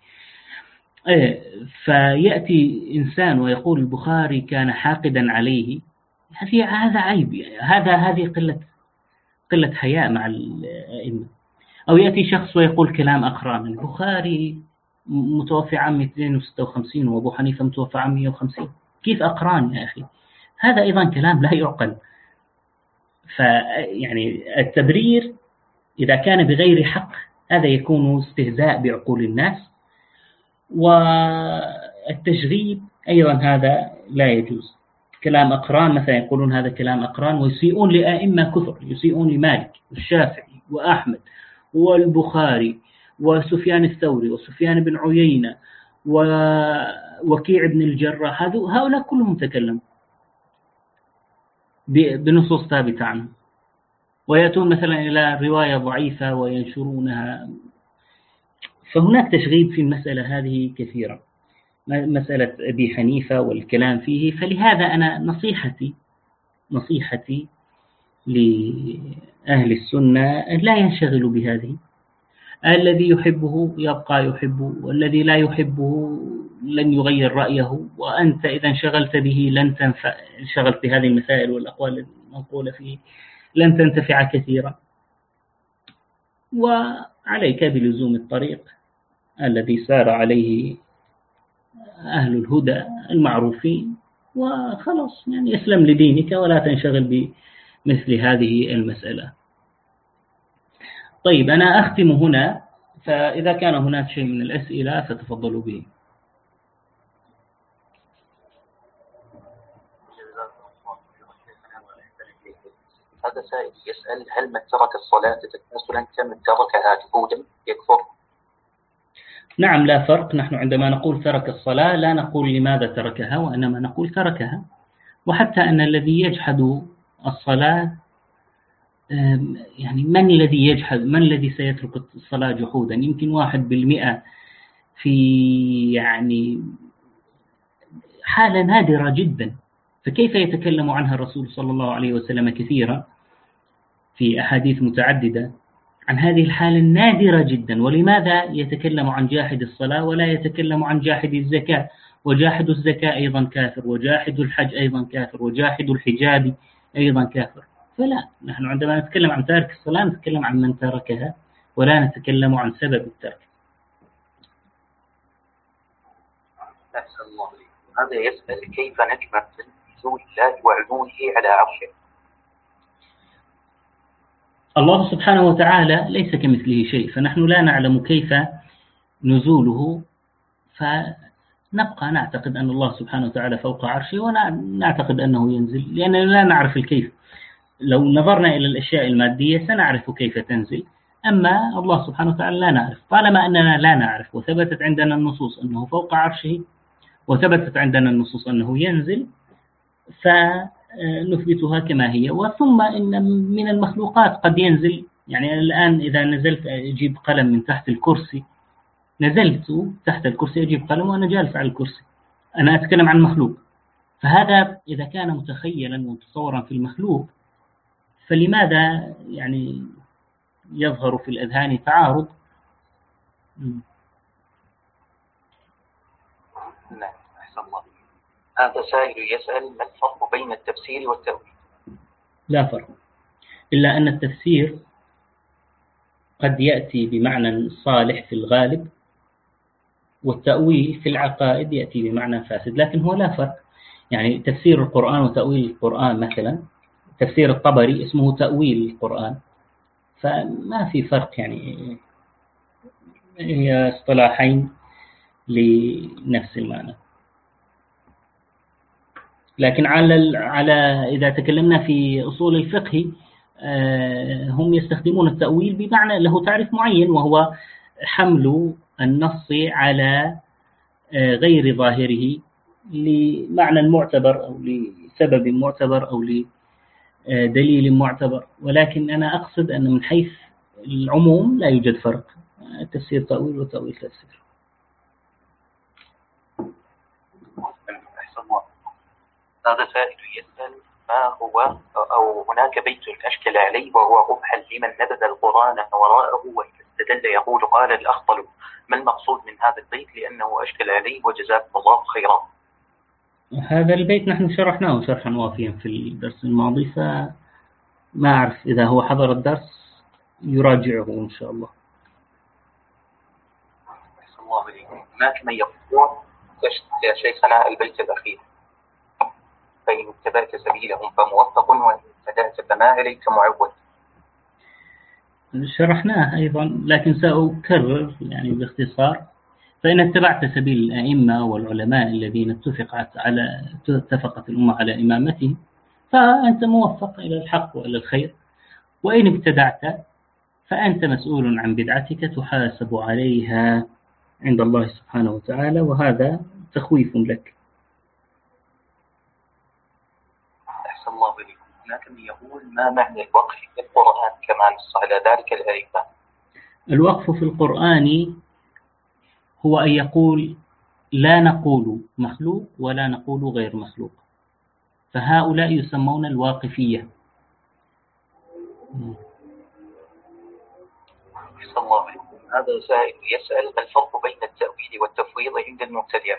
فيأتي إنسان ويقول البخاري كان حاقدا عليه، هذا عيب، هذه قلة حياء مع الأئمة. أو يأتي شخص ويقول كلام أقران، البخاري متوفى عام 256 وأبو حنيفة متوفى عام 150، كيف أقران يا أخي؟ هذا أيضا كلام لا يعقل. فيعني التبرير إذا كان بغير حق هذا يكون استهزاء بعقول الناس، والتشغيب أيضا هذا لا يجوز. كلام أقران مثلا يقولون هذا كلام أقران، ويسيئون لأئمة كثر، يسيئون لمالك والشافعي وأحمد والبخاري وسفيان الثوري وسفيان بن عيينة ووكيع بن الجراح، هؤلاء كلهم تكلموا بنصوص ثابتة عنه، ويأتون مثلا إلى رواية ضعيفة وينشرونها. فهناك تشغيب في المسألة هذه كثيرا، مسألة أبي حنيفة والكلام فيه. فلهذا أنا نصيحتي نصيحتي لأهل السنة لا ينشغلوا بهذه. الذي يحبه يبقى يحبه، والذي لا يحبه لن يغير رأيه، وأنت إذا انشغلت به لن تنفع، انشغلت بهذه المسائل والأقوال المنقولة فيه لن تنتفع كثيرا. وعليك بلزوم الطريق الذي سار عليه أهل الهدى المعروفين، وخلاص يعني اسلم لدينك ولا تنشغل بمثل هذه المسألة. طيب أنا أختم هنا، فإذا كان هناك شيء من الأسئلة فتفضلوا به. هذا سائل يسأل: هل من ترك الصلاة تكاسلا كمن تركها جحودا يكفر؟ نعم، لا فرق. نحن عندما نقول ترك الصلاة لا نقول لماذا تركها، وإنما نقول تركها. وحتى أن الذي يجحد الصلاة، يعني من الذي يجحد، من الذي سيترك الصلاة جحودا؟ يمكن 1% في يعني حالة نادرة جدا. فكيف يتكلم عنها الرسول صلى الله عليه وسلم كثيرا في أحاديث متعددة عن هذه الحالة النادرة جدا؟ ولماذا يتكلم عن جاحد الصلاة ولا يتكلم عن جاحد الزكاة؟ وجاحد الزكاة أيضا كافر، وجاحد الحج أيضا كافر، وجاحد الحجاب أيضا كافر. فلا، نحن عندما نتكلم عن تارك الصلاة نتكلم عن من تركها ولا نتكلم عن سبب الترك. أحسن الله عليكم. هذا يسأل: كيف نجمع بين نزول الله وعلوه على عرشه؟ الله سبحانه وتعالى ليس كمثله شيء، فنحن لا نعلم كيف نزوله، فنبقى نعتقد أن الله سبحانه وتعالى فوق عرشه ونعتقد أنه ينزل، لأننا لا نعرف الكيف. لو نظرنا إلى الأشياء المادية سنعرف كيف تنزل، أما الله سبحانه وتعالى لا نعرف. طالما أننا لا نعرف وثبتت عندنا النصوص أنه فوق عرشه وثبتت عندنا النصوص أنه ينزل، فنثبتها كما هي. وثم إن من المخلوقات قد ينزل، يعني الآن إذا نزلت أجيب قلم من تحت الكرسي، نزلت تحت الكرسي أجيب قلم وأنا جالس على الكرسي، أنا أتكلم عن مخلوق. فهذا إذا كان متخيلا ومتصورا في المخلوق، فلماذا يعني يظهر في الأذهان تعارض؟ نعم، أحسن الله. هذا سائل يسأل: ما الفرق بين التفسير والتأويل؟ لا فرق، إلا أن التفسير قد يأتي بمعنى صالح في الغالب، والتأويل في العقائد يأتي بمعنى فاسد. لكن هو لا فرق، يعني تفسير القرآن وتأويل القرآن، مثلا تفسير الطبري اسمه تأويل القرآن، فما في فرق، يعني هي اصطلاحين لنفس المعنى. لكن على إذا تكلمنا في أصول الفقه هم يستخدمون التأويل بمعنى له تعريف معين، وهو حمل النص على غير ظاهره لمعنى معتبر أو لسبب معتبر أو لدليل معتبر. ولكن أنا أقصد أن من حيث العموم لا يوجد فرق، تفسير تأويل وتأويل تفسير. هذا سائل يسأل: ما هو أو هناك بيت أشكل عليه وهو قبحا لمن نبذ القرآن وراءه واستدل يقول قال الأخطل، ما المقصود من هذا البيت لأنه أشكل عليه وجزاكم الله خيرا؟ هذا البيت نحن شرحناه شرحا وافيا في الدرس الماضي، فما أعرف إذا هو حضر الدرس يراجعه إن شاء الله. أحسن الله عليكم. هناك من يقول يا شيخنا البيت الأخير: فإن اتبعت سبيلهم فموفق وإن ابتدأت فما عليك معود. شرحناه أيضا لكن سأكرر يعني باختصار. فإن اتبعت سبيل الأئمة والعلماء الذين اتفقت الأمة على إمامتهم فأنت موفق إلى الحق وإلى الخير، وإن ابتدعت فأنت مسؤول عن بدعتك تحاسب عليها عند الله سبحانه وتعالى، وهذا تخويف لك. أحسن الله عليكم. هناك من يقول: ما معنى الوقف في القرآن كما نص على ذلك الأئمة؟ الوقف في القرآن هو أن يقول لا نقول مخلوق ولا نقول غير مخلوق، فهؤلاء يسمون الواقفية. أحسن الله عليكم. هذا سائل يسأل: ما الفرق بين التأويل والتفويض عند المبتدع؟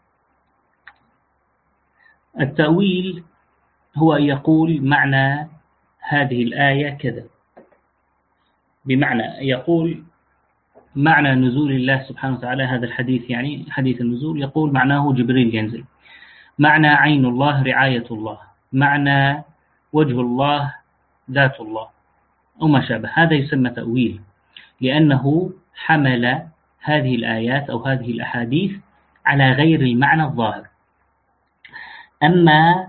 التأويل هو أن يقول معنى هذه الآية كذا، بمعنى يقول معنى نزول الله سبحانه وتعالى، هذا الحديث يعني حديث النزول، يقول معناه جبريل ينزل، معنى عين الله رعاية الله، معنى وجه الله ذات الله أو ما شابه، هذا يسمى تأويل، لأنه حمل هذه الآيات أو هذه الأحاديث على غير المعنى الظاهر. أما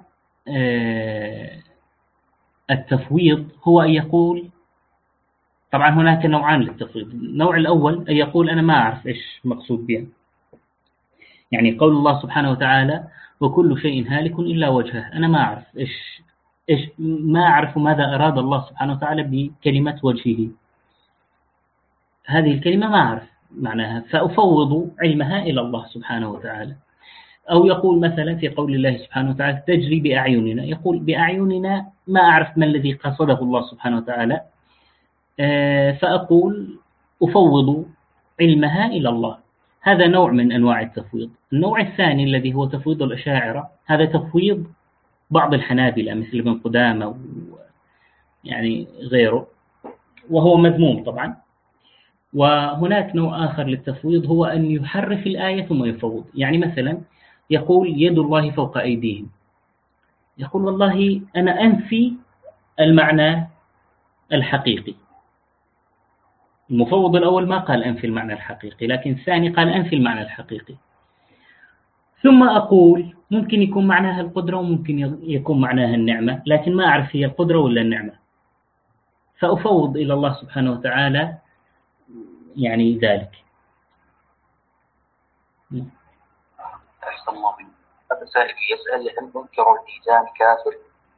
التفويض هو أن يقول، طبعا هناك نوعان للتفويض. النوع الأول أن يقول أنا ما أعرف إيش مقصود بها، يعني قول الله سبحانه وتعالى وكل شيء هالك إلا وجهه، أنا ما أعرف إيش ما أعرف ماذا أراد الله سبحانه وتعالى بكلمة وجهه، هذه الكلمة ما أعرف معناها، فأفوض علمها إلى الله سبحانه وتعالى. أو يقول مثلا في قول الله سبحانه وتعالى تجري بأعيننا، يقول بأعيننا ما أعرف ما الذي قصده الله سبحانه وتعالى، فأقول أفوض علمها إلى الله. هذا نوع من أنواع التفويض. النوع الثاني الذي هو تفويض الأشاعرة، هذا تفويض بعض الحنابلة مثل ابن قدامة يعني غيره، وهو مذموم طبعا. وهناك نوع آخر للتفويض هو أن يحرف الآية ثم يفوض، يعني مثلا يقول يد الله فوق أيديهم، يقول والله أنا أنفي المعنى الحقيقي. المفوض الأول ما قال أنفي المعنى الحقيقي، لكن الثاني قال أنفي المعنى الحقيقي. ثم أقول ممكن يكون معناها القدرة وممكن يكون معناها النعمة، لكن ما أعرف هي القدرة ولا النعمة، فأفوض إلى الله سبحانه وتعالى يعني ذلك. أحسن الله منك. هذا سائل يسأل: هل منكر الميزان كافر؟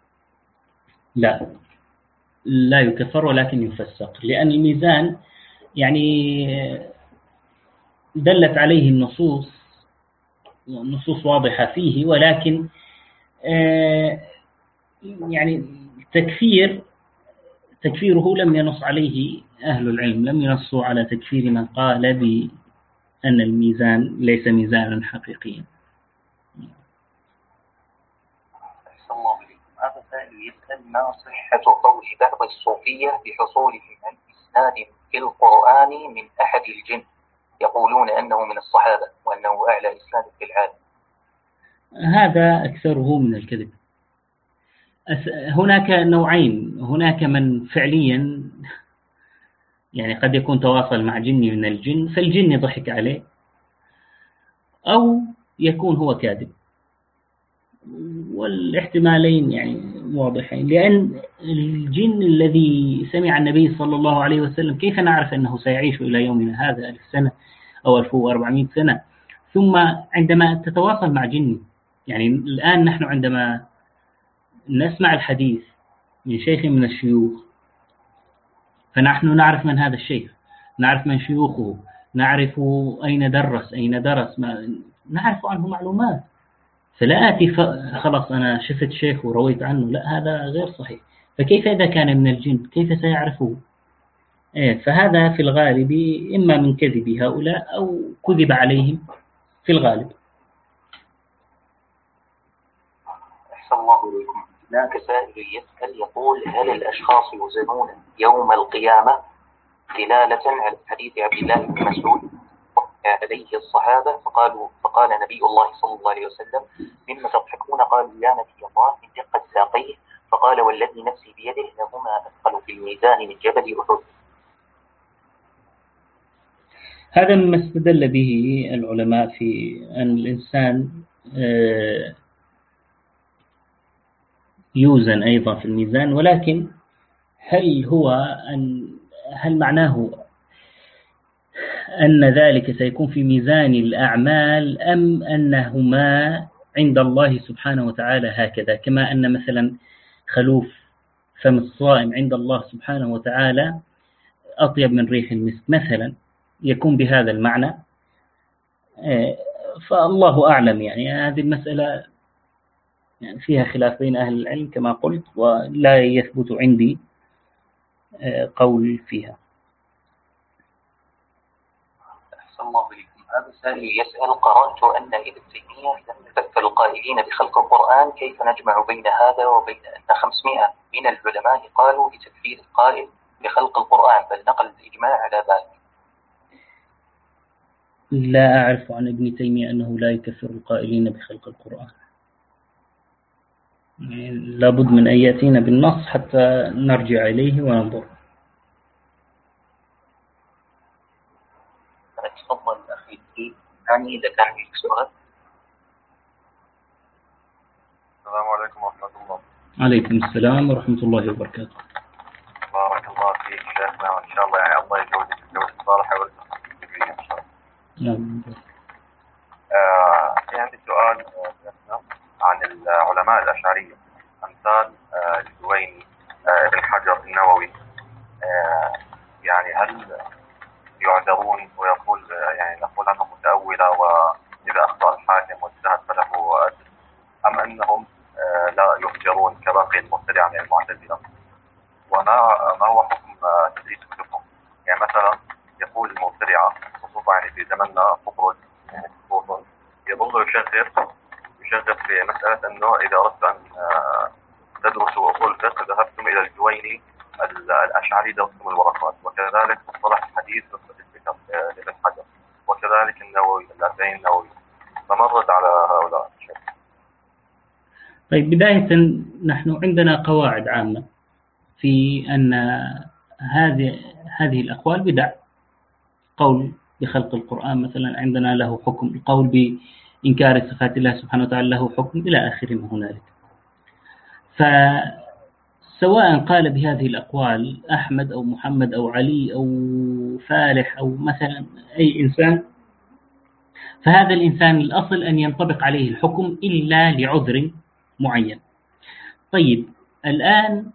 لا يكفر ولكن يفسق، لأن الميزان يعني دلت عليه النصوص واضحة فيه، ولكن يعني تكفيره لم ينص عليه أهل العلم، لم ينصوا على تكفير من قال بأن الميزان ليس ميزانا حقيقيا. أحسن الله عليكم. هذا سائل يسأل: ما صحة قول بعض الصوفية بحصولهم عن إسناد في القرآن من أحد الجن، يقولون أنه من الصحابة وأنه أعلى إسناد في العالم؟ هذا أكثره من الكذب. هناك نوعين، هناك من فعليا يعني قد يكون تواصل مع جني من الجن فالجن ضحك عليه، أو يكون هو كاذب، والاحتمالين يعني واضحين، لأن الجن الذي سمع النبي صلى الله عليه وسلم كيف نعرف أنه سيعيش إلى يومنا هذا 1000 سنة أو 1400 سنة؟ ثم عندما تتواصل مع جني، يعني الآن نحن عندما نسمع الحديث من شيخ من الشيوخ فنحن نعرف من هذا الشيخ، نعرف من شيوخه، نعرف أين درس، نعرف عنه معلومات. فلا آتي خلاص أنا شفت شيخ ورويت عنه، لا، هذا غير صحيح. فكيف إذا كان من الجن كيف سيعرفه؟ فهذا في الغالب إما من كذب هؤلاء أو كذب عليهم في الغالب. أحسن الله إليكم. هناك سائل يسأل يقول: هل الأشخاص يوزنون يوم القيامة دلالة على حديث عبد الله بن مسعود عليه الصحابة فقال نبي الله صلى الله عليه وسلم: مما تضحكون؟ قالوا يا نبي الله من دقة ساقيه، فقال والذي نفسي بيده لهما أثقل في الميزان من جبل أحد. هذا مما استدل به العلماء في أن الإنسان يوزن أيضا في الميزان، ولكن هل معناه أن ذلك سيكون في ميزان الأعمال أم أنهما عند الله سبحانه وتعالى هكذا، كما أن مثلا خلوف فم الصائم عند الله سبحانه وتعالى أطيب من ريح المسك مثلا، يكون بهذا المعنى. فالله أعلم، يعني هذه المسألة يعني فيها خلاف بين أهل العلم كما قلت، ولا يثبت عندي قول فيها. أحسن الله إليكم. هذا سائل يسأل: قرأت أن ابن تيمية لم يكفر القائلين بخلق القرآن، كيف نجمع بين هذا وبين أن 500 من العلماء قالوا بتكفير القائل بخلق القرآن، بل نقل الإجماع على ذلك؟ لا أعرف عن ابن تيمية أنه لا يكفر القائلين بخلق القرآن. لابد من أن يأتينا بالنص حتى نرجع إليه وننظر. تفضل أخي. يعني إذا كان عندك سؤال. السلام عليكم ورحمة الله. عليكم السلام ورحمة الله وبركاته. بارك الله فيك شيخنا، وإن شاء الله يعني الله يجودك الجودة الصالحة والتقوية إن شاء الله. في عندي سؤال عن العلماء الأشعرية أمثال الجويني، ابن حجر، النووي، يعني هل يعذرون ويقول يعني نقول عنهم متأولة، وإذا أخطأ الحاكم واجتهد فله أجر، أم أنهم لا يهجرون كباقي المبتدعة من المعتزلة؟ وما هو حكم تدريس كتبهم؟ يعني مثلا يقول المبتدعة خصوصا يعني في زمننا خطرج خصوصا يظل يشغل في مسألة أنه إذا أردت أن تدرسوا أصول الفقه ذهبتم إلى الجويني الأشعري درستم الورقات، وكذلك مصطلح الحديث نسبة الفكر لابن حجر، وكذلك النووي الأربعين النووي. فمرد على هؤلاء الشيء. طيب، بداية نحن عندنا قواعد عامة في أن هذه الأقوال بدع. قول بخلق القرآن مثلا عندنا له حكم، القول بإنكار صفات الله سبحانه وتعالى له حكم، إلى آخر ما هنالك. فسواء قال بهذه الأقوال أحمد أو محمد أو علي أو فالح أو مثلا أي إنسان، فهذا الإنسان الأصل أن ينطبق عليه الحكم إلا لعذر معين. طيب، الآن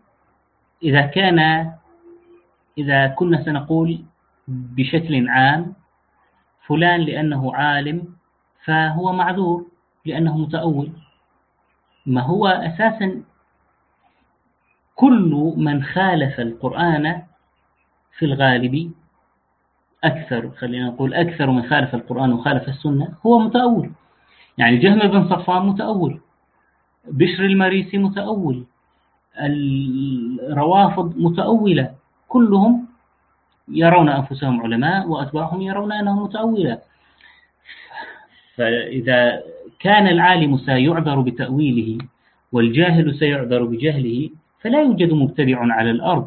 إذا كنا سنقول بشكل عام فلان لأنه عالم فهو معذور لأنه متأول، ما هو أساسا كل من خالف القرآن في الغالب خلينا نقول أكثر من خالف القرآن وخالف السنة هو متأول. يعني جهم بن صفوان متأول، بشر المريسي متأول، الروافض متأولة، كلهم يرون أنفسهم علماء وأتباعهم يرون أنهم متأولة. فإذا كان العالم سيعذر بتأويله والجاهل سيعذر بجهله فلا يوجد مبتدع على الأرض.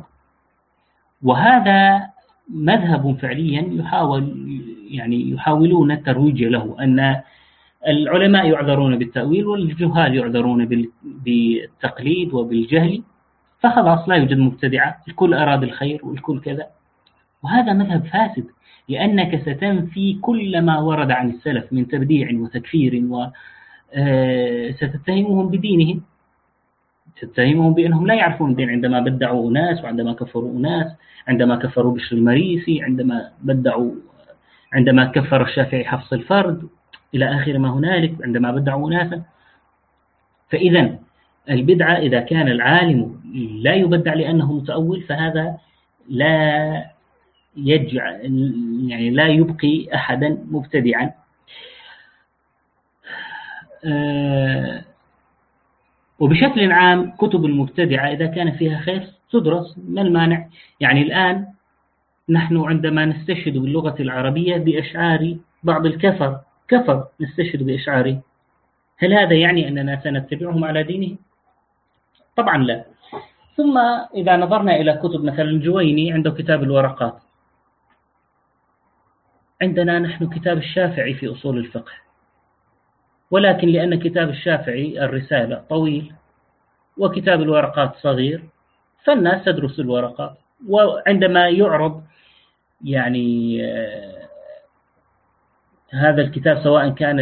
وهذا مذهب فعليا يحاولون الترويج له، أن العلماء يعذرون بالتأويل والجهال يعذرون بالتقليد وبالجهل، فخلاص لا يوجد مبتدعة، الكل أراد الخير والكل كذا. وهذا مذهب فاسد، لأنك ستنفي كل ما ورد عن السلف من تبديع وتكفير، وستتهمهم بدينهم، تتهمهم بأنهم لا يعرفون الدين عندما بدعوا أناس وعندما كفروا أناس، عندما كفروا بشر المريسي، عندما كفر الشافعي حفص الفرد، إلى آخر ما هنالك، عندما بدعوا أناسا. فإذا البدعة إذا كان العالم لا يبدع لأنه متأول فهذا لا يبقي أحدا مبتدعا. وبشكل عام كتب المبتدعة إذا كان فيها خير تدرس، ما المانع؟ يعني الآن نحن عندما نستشهد باللغة العربية بأشعار بعض الكفر نستشهد بأشعاره، هل هذا يعني أننا سنتبعهم على دينهم؟ طبعا لا. ثم إذا نظرنا إلى كتب مثلا الجويني عنده كتاب الورقات، عندنا نحن كتاب الشافعي في أصول الفقه، ولكن لأن كتاب الشافعي الرسالة طويل وكتاب الورقات صغير فالناس تدرس الورقات. وعندما يعرض هذا الكتاب سواء كان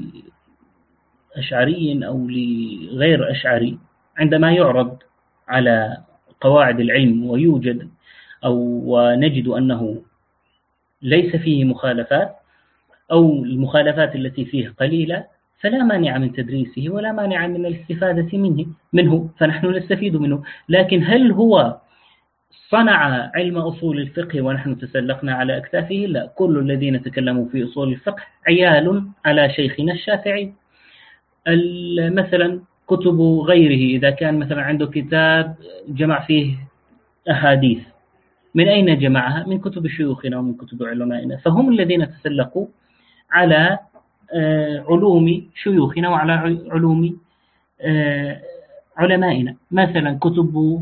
لأشعري أو لغير أشعري، عندما يعرض على قواعد العلم ويوجد ونجد أنه ليس فيه مخالفات أو المخالفات التي فيه قليلة، فلا مانع من تدريسه ولا مانع من الاستفادة منه، فنحن نستفيد منه. لكن هل هو صنع علم أصول الفقه ونحن تسلقنا على أكتافه؟ لا، كل الذين تكلموا في أصول الفقه عيال على شيخنا الشافعي. مثلا كتب غيره، إذا كان مثلا عنده كتاب جمع فيه أحاديث، من أين جمعها؟ من كتب شيوخنا ومن كتب علمائنا، فهم الذين تسلقوا على علوم شيوخنا وعلى علوم علمائنا. مثلا كتب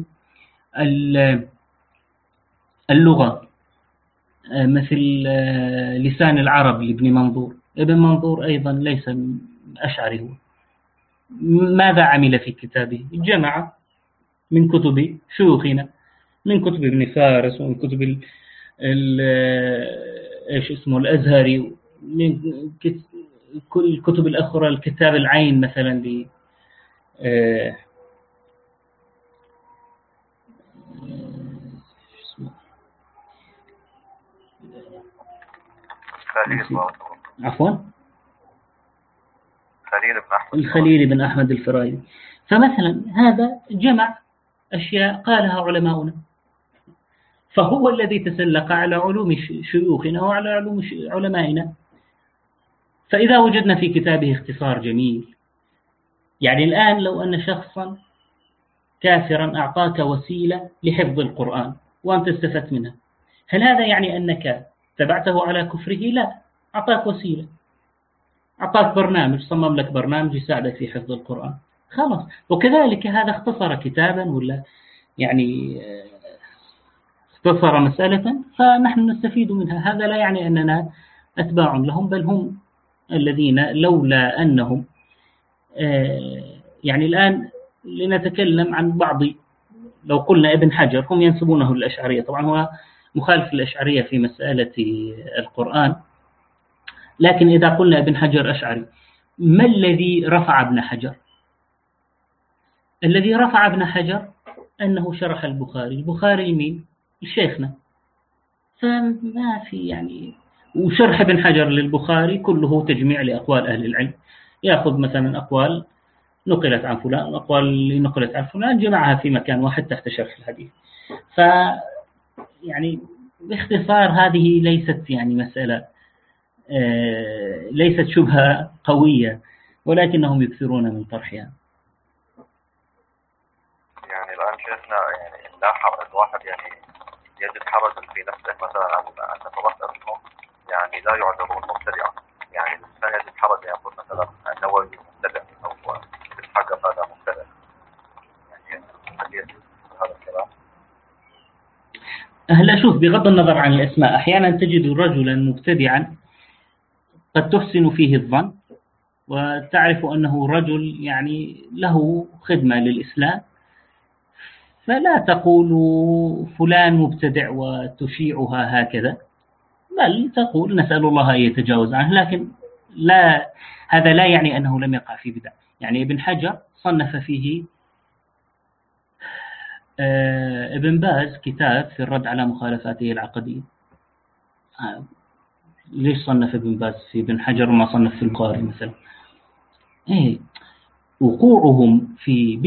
اللغة، مثل لسان العرب لابن منظور. ابن منظور أيضا ليس أشعري هو. ماذا عمل في كتابه؟ جمع من كتب شيوخنا، من كتب ابن فارس ومن كتب ايش اسمه الأزهري، من كل الكتب الأخرى، الكتاب العين مثلا ل عفوا الخليل بن أحمد الفرايدي. فمثلا هذا جمع أشياء قالها علماؤنا، فهو الذي تسلق على علوم شيوخنا وعلى علوم علمائنا. فإذا وجدنا في كتابه اختصار جميل، يعني الآن لو أن شخصا كافرا أعطاك وسيلة لحفظ القرآن وأنت استفدت منها، هل هذا يعني أنك تبعته على كفره؟ لا، أعطاك وسيلة، أعطاك برنامج، صمم لك برنامج يساعدك في حفظ القرآن، خلاص. وكذلك هذا اختصر كتابا ولا يعني اختصر مسألة فنحن نستفيد منها. هذا لا يعني أننا أتباع لهم، بل هم الذين لولا أنهم يعني الآن لنتكلم عن بعض، لو قلنا ابن حجر هم ينسبونه للأشعرية، طبعا هو مخالف للأشعرية في مسألة القرآن، لكن إذا قلنا ابن حجر أشعري، ما الذي رفع ابن حجر؟ الذي رفع ابن حجر أنه شرح البخاري مين؟ لشيخنا. فما في يعني، وشرح ابن حجر للبخاري كله تجميع لأقوال أهل العلم، يأخذ مثلا أقوال نقلت عن فلان، أقوال نقلت عن فلان، جمعها في مكان واحد تحت شرح الحديث. يعني باختصار هذه ليست يعني مسألة، ليست شبهة قوية، ولكنهم يكثرون من طرحها. يعني الآن شيخنا يعني لا حرج الواحد يعني يجد حرجا في نفسه مثلا أن نتوسل منهم، يعني لا يعتبرون مبتدعا، يعني الإنسان يجد حرجا يقول مثلا النووي مبتدع أو ابن حجر هذا مبتدع، يعني هل يجوز هذا الكلام؟ هلا شوف، بغض النظر عن الأسماء، أحيانا تجد رجلا مبتدعا قد تحسن فيه الظن وتعرف أنه رجل يعني له خدمة للإسلام، فلا تقول فلان مبتدع وتشيعها هكذا، بل تقول نسأل الله أن يتجاوز عنه. لكن لا، هذا لا يعني أنه لم يقع في بدع. يعني ابن حجر صنف فيه ابن باز كتاب في الرد على مخالفاته العقدية. ليش صنف ابن باز في ابن حجر وما صنف في البخاري مثلا؟ وقوعهم في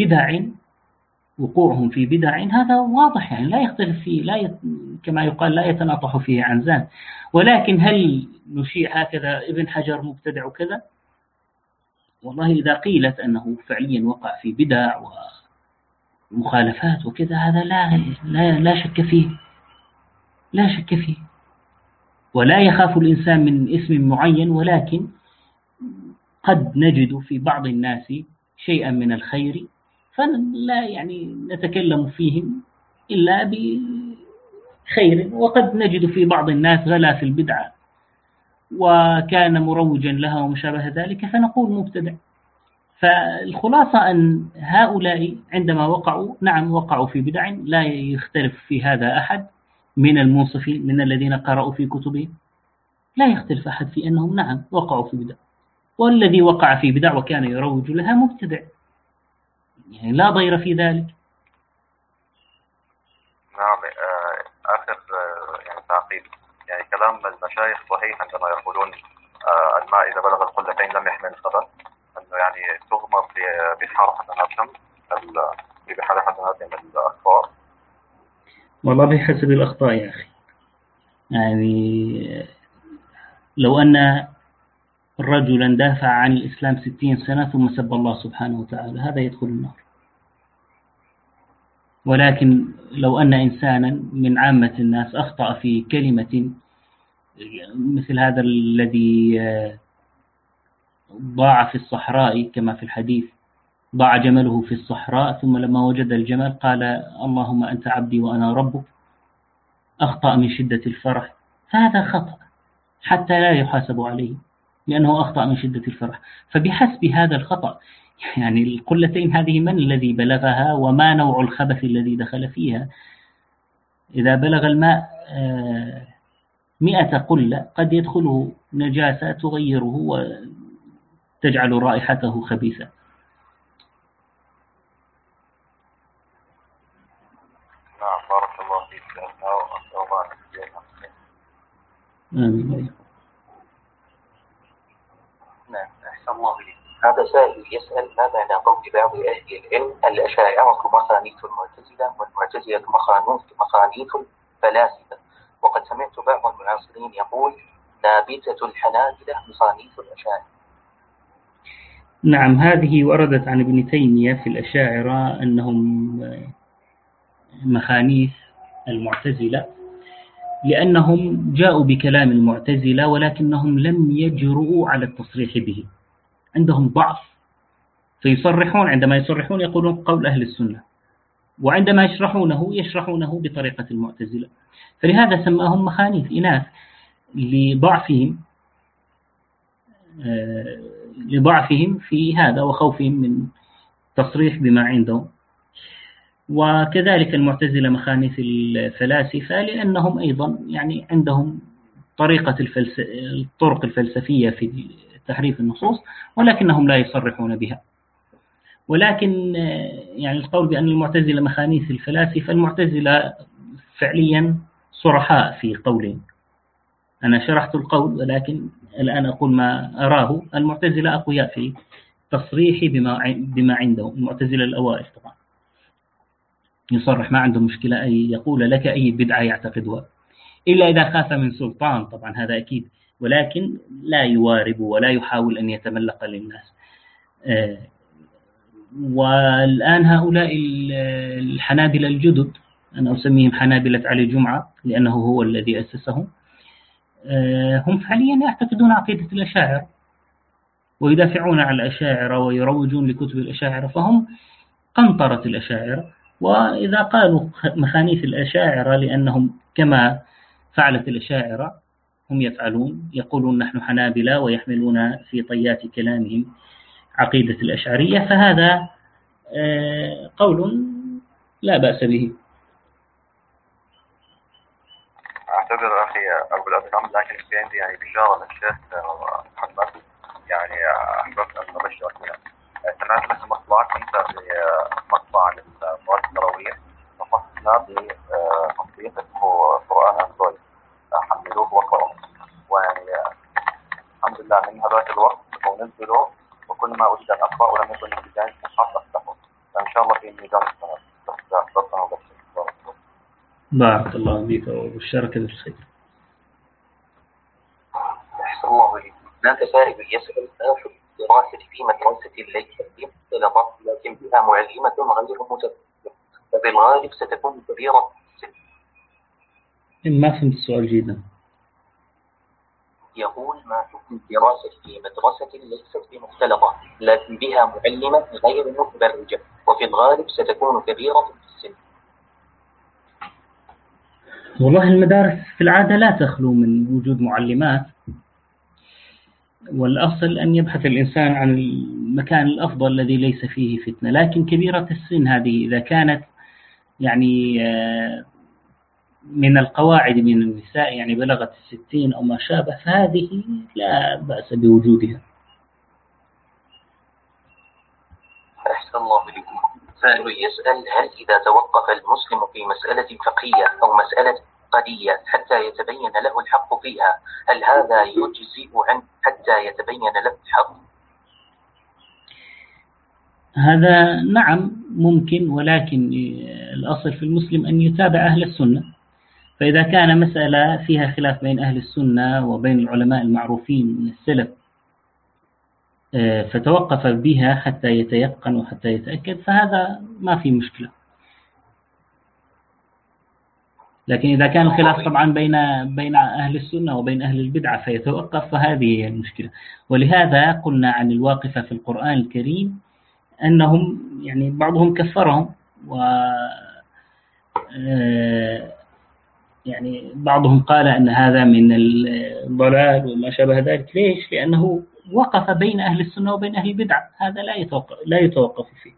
بدع هذا واضح، يعني لا يختلف فيه، كما يقال لا يتناطح فيه عنزان. ولكن هل نشيع هكذا ابن حجر مبتدع وكذا؟ والله إذا قيلت أنه فعليا وقع في بدع ومخالفات وكذا، هذا لا شك فيه، لا شك فيه، ولا يخاف الإنسان من اسم معين. ولكن قد نجد في بعض الناس شيئا من الخير، فلا يعني نتكلم فيهم إلا بخير. وقد نجد في بعض الناس غلا في البدعة وكان مروجا لها وما شابه ذلك، فنقول مبتدع. فالخلاصة أن هؤلاء عندما وقعوا، نعم وقعوا في بدع، لا يختلف في هذا أحد من المنصفين من الذين قرأوا في كتبهم، لا يختلف أحد في أنهم نعم وقعوا في بدع، والذي وقع في بدع وكان يروج لها مبتدع، يعني لا ضير في ذلك. نعم. آخر يعني تعقيب، يعني كلام المشايخ صحيح عندما يقولون الماء إذا بلغ القلتين لم يحمل الخبث، يعني تغمر في بحار حسناتهم في بحار حسناتهم الأخطاء؟ والله بحسب الأخطاء يا أخي. يعني لو أن رجلا دافع عن الإسلام 60 سنة ثم سب الله سبحانه وتعالى، هذا يدخل النار. ولكن لو أن إنسانا من عامة الناس أخطأ في كلمة مثل هذا الذي ضاع في الصحراء كما في الحديث، ضاع جمله في الصحراء ثم لما وجد الجمل قال اللهم أنت عبدي وأنا ربك، أخطأ من شدة الفرح، فهذا خطأ حتى لا يحاسب عليه لأنه أخطأ من شدة الفرح. فبحسب هذا الخطأ، يعني القلتين هذه من الذي بلغها وما نوع الخبث الذي دخل فيها؟ إذا بلغ الماء 100 قلة قد يدخله نجاسة تغيره وتجعل رائحته خبيثة. نعم بارك الله فيك. آمين. نعم أحسن الله إليك. هذا سائل يسأل ما معنى قول بعض أهل العلم الأشاعرة مخانيث المعتزلة والمعتزلة مخانيث الفلاسفة، وقد سمعت بعض المعاصرين يقول نابتة الحنابلة مخانيث الأشاعرة. نعم، هذه وردت عن ابن تيمية في الأشاعرة أنهم مخانيث المعتزلة لأنهم جاءوا بكلام المعتزلة ولكنهم لم يجرؤوا على التصريح به، عندهم ضعف فيصرحون، عندما يصرحون يقولون قول أهل السنة، وعندما يشرحونه بطريقة المعتزلة، فلهذا سماهم مخانيث إناث لضعفهم في هذا وخوفهم من تصريح بما عندهم. وكذلك المعتزلة مخانيث الفلاسفة لأنهم أيضا يعني عندهم الطرق الفلسفية في تحريف النصوص ولكنهم لا يصرحون بها. ولكن يعني القول بأن المعتزلة مخانيث الفلاسفة، المعتزلة فعليا صرحاء في قولهم. أنا شرحت القول ولكن الآن أقول ما أراه. المعتزلة أقوياء في تصريح بما عندهم، المعتزلة الأوائل طبعا يصرح، ما عنده مشكلة أي يقول لك أي بدعة يعتقدها، إلا إذا خاف من سلطان طبعا هذا أكيد، ولكن لا يوارب ولا يحاول أن يتملق للناس. والآن هؤلاء الحنابلة الجدد، أنا أسميهم حنابلة علي جمعة لأنه هو الذي أسسهم، هم فعليا يعتقدون عقيدة الأشاعرة ويدافعون عن الأشاعرة ويروجون لكتب الأشاعرة، فهم قنطرة الأشاعرة. وإذا قالوا مخانيث الأشاعرة لأنهم كما فعلت الأشاعرة هم يفعلون، يقولون نحن حنابلة ويحملون في طيات كلامهم عقيدة الأشعرية، فهذا قول لا بأس به. أعتذر أخي أبو الأسلام، لكن في عندي يعني بشارة للشيخ محمد، يعني أحببت أن أبشرك بها. سمعت لك مقطع كنت في مقطع عن المواد التروية، فصلنا بتطبيق اسمه قرآن أندرويد، حملوه وقرأوا، ويعني الحمد لله من هذاك الوقت ونزلوا، وكل ما أريد أن أقرأ ولم يكن من بداية مصحف أفتحه، فإن شاء الله في ميزان السنة. بارك الله بك وبشرك بالخير. أحسن الله إليك. هناك سائل يسأل ما حكم الدراسة في مدرسة ليست مختلطة لكن بها معلمة غير متفقة، فبالغالب ستكون كبيرة في السن. ما فهمت السؤال جيدا. يقول ما حكم الدراسة في مدرسة ليست بمختلطة لكن بها معلمة غير متبرجة وفي الغالب ستكون كبيرة في السن؟ والله المدارس في العادة لا تخلو من وجود معلمات، والأصل أن يبحث الإنسان عن المكان الأفضل الذي ليس فيه فتنة. لكن كبيرة السن هذه إذا كانت يعني من القواعد من النساء يعني بلغت 60 أو ما شابه، فهذه لا بأس بوجودها. أحسن الله إليكم. سائل يسأل هل إذا توقف المسلم في مسألة فقهية أو مسألة قضية حتى يتبين له الحق فيها، هل هذا يجزئ عنه حتى يتبين له الحق؟ هذا نعم ممكن، ولكن الأصل في المسلم أن يتابع أهل السنة. فإذا كان مسألة فيها خلاف بين أهل السنة وبين العلماء المعروفين من السلف فتوقف بها حتى يتيقن وحتى يتأكد، فهذا ما في مشكلة. لكن إذا كان الخلاف طبعا بين أهل السنة وبين أهل البدعة فيتوقف، فهذه هي المشكلة. ولهذا قلنا عن الواقفة في القرآن الكريم أنهم يعني بعضهم كفرهم، و يعني بعضهم قال أن هذا من الضلال وما شابه ذلك. ليش؟ لأنه وقف بين أهل السنة وبين أهل البدعة، هذا لا يتوقف فيه.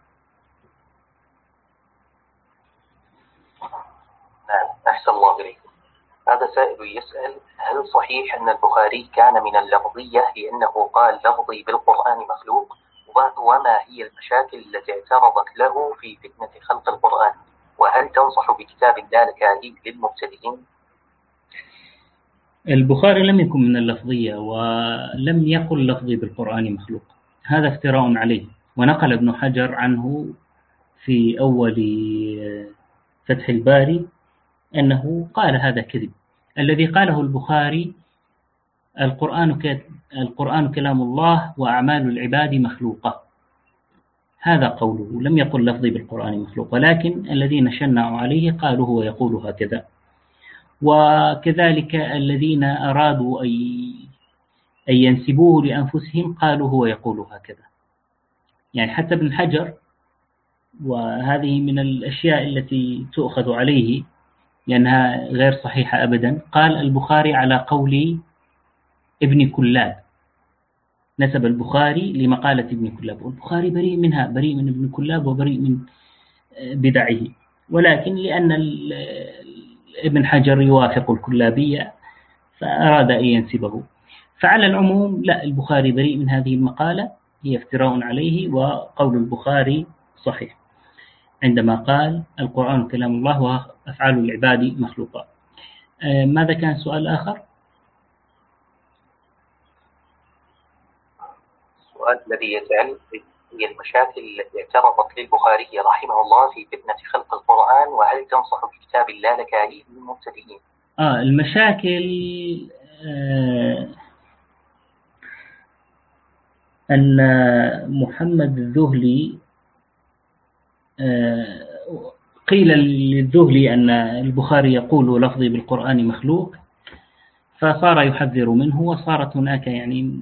نعم، أحسن الله إليكم. هذا سائل يسأل: هل صحيح أن البخاري كان من اللفظية لأنه قال لفظي بالقرآن مخلوق؟ وما هي المشاكل التي اعترضت له في فتنة خلق القرآن؟ وهل تنصح بكتاب اللالكائي للمبتدئين؟ البخاري لم يكن من اللفظية ولم يقل لفظي بالقرآن مخلوق، هذا افتراء عليه. ونقل ابن حجر عنه في أول فتح الباري أنه قال هذا كذب. الذي قاله البخاري: القرآن كلام الله وأعمال العباد مخلوقة، هذا قوله. لم يقل لفظي بالقرآن مخلوق، ولكن الذين شنعوا عليه قالوا هو يقول هكذا. وكذلك الذين أرادوا أن ينسبوه لأنفسهم قالوا هو يقول هكذا. يعني حتى ابن حجر، وهذه من الأشياء التي تؤخذ عليه لأنها غير صحيحة أبدا، قال البخاري على قول ابن كلاب، نسب البخاري لمقالة ابن كلاب، والبخاري بريء منها، بريء من ابن كلاب وبريء من بدعه. ولكن لأن ابن حجر يوافق الكلابية فأراد أن ينسبه. فعلى العموم لا، البخاري بريء من هذه المقالة، هي افتراء عليه، وقول البخاري صحيح عندما قال القرآن كلام الله وأفعال العباد مخلوقة. ماذا كان السؤال الآخر؟ السؤال الذي يسأل هي المشاكل التي اعترضت للبخاري رحمه الله في فتنة خلق القرآن، وهل تنصح بكتاب اللالكائي للمبتدئين؟ المشاكل أن محمد الذهلي قيل للذهلي أن البخاري يقول لفظي بالقرآن مخلوق، فصار يحذر منه، وصارت هناك يعني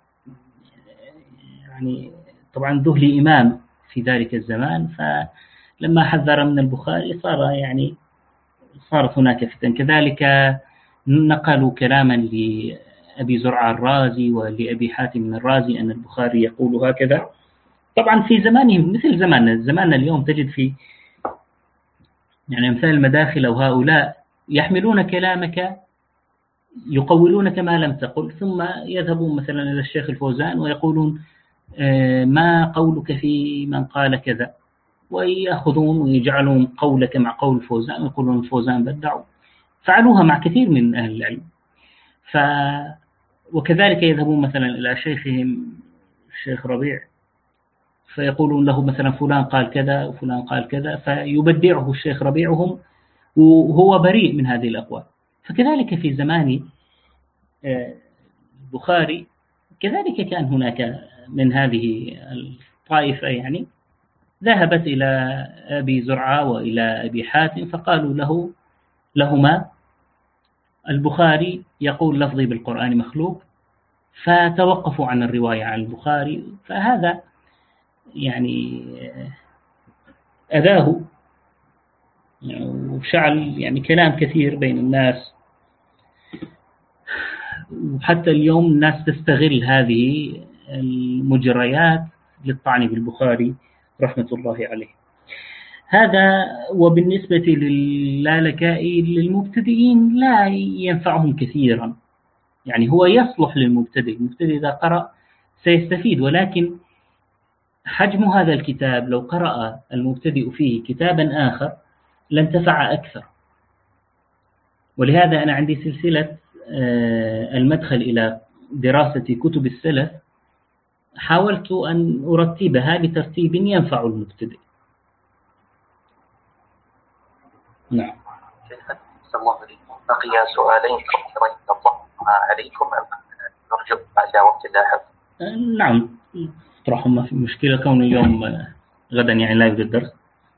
طبعا الذهلي إمام في ذلك الزمان، فلما حذر من البخاري صارت هناك فتن. كذلك نقلوا كلاما لأبي زرعة الرازي ولأبي حاتم الرازي أن البخاري يقول هكذا. طبعا في زمانهم مثل زماننا اليوم تجد في أمثال المداخل وهؤلاء يحملون كلامك يقولونك ما لم تقل، ثم يذهبون مثلا إلى الشيخ الفوزان ويقولون ما قولك في من قال كذا، ويأخذون ويجعلون قولك مع قول الفوزان ويقولون الفوزان بدعوا. فعلوها مع كثير من أهل العلم. وكذلك يذهبون مثلا إلى شيخهم الشيخ ربيع فيقولون له مثلا فلان قال كذا وفلان قال كذا، فيبدعه الشيخ ربيع وهو بريء من هذه الأقوال. فكذلك في زمان البخاري كذلك كان هناك من هذه الطائفة ذهبت إلى أبي زرعة وإلى أبي حاتم فقالوا لهما البخاري يقول لفظي بالقرآن مخلوق، فتوقفوا عن الرواية عن البخاري. فهذا أذاه وشعل كلام كثير بين الناس، وحتى اليوم الناس تستغل هذه المجريات للطعن بالبخاري رحمة الله عليه. هذا. وبالنسبة للالكائي للمبتدئين لا ينفعهم كثيرا، هو يصلح للمبتدئ، المبتدئ إذا قرأ سيستفيد، ولكن حجم هذا الكتاب لو قرأ المبتدئ فيه كتابا آخر لانتفع أكثر. ولهذا أنا عندي سلسلة المدخل إلى دراسة كتب السلف، حاولت أن أرتبها بترتيب ينفع المبتدئ. نعم. بقي سؤالين كثيرين الله عليكم أم نرجو إلى وقت لاحق؟ نعم طرحهم، ما في مشكلة، كون اليوم غدا يعني لا يوجد درس.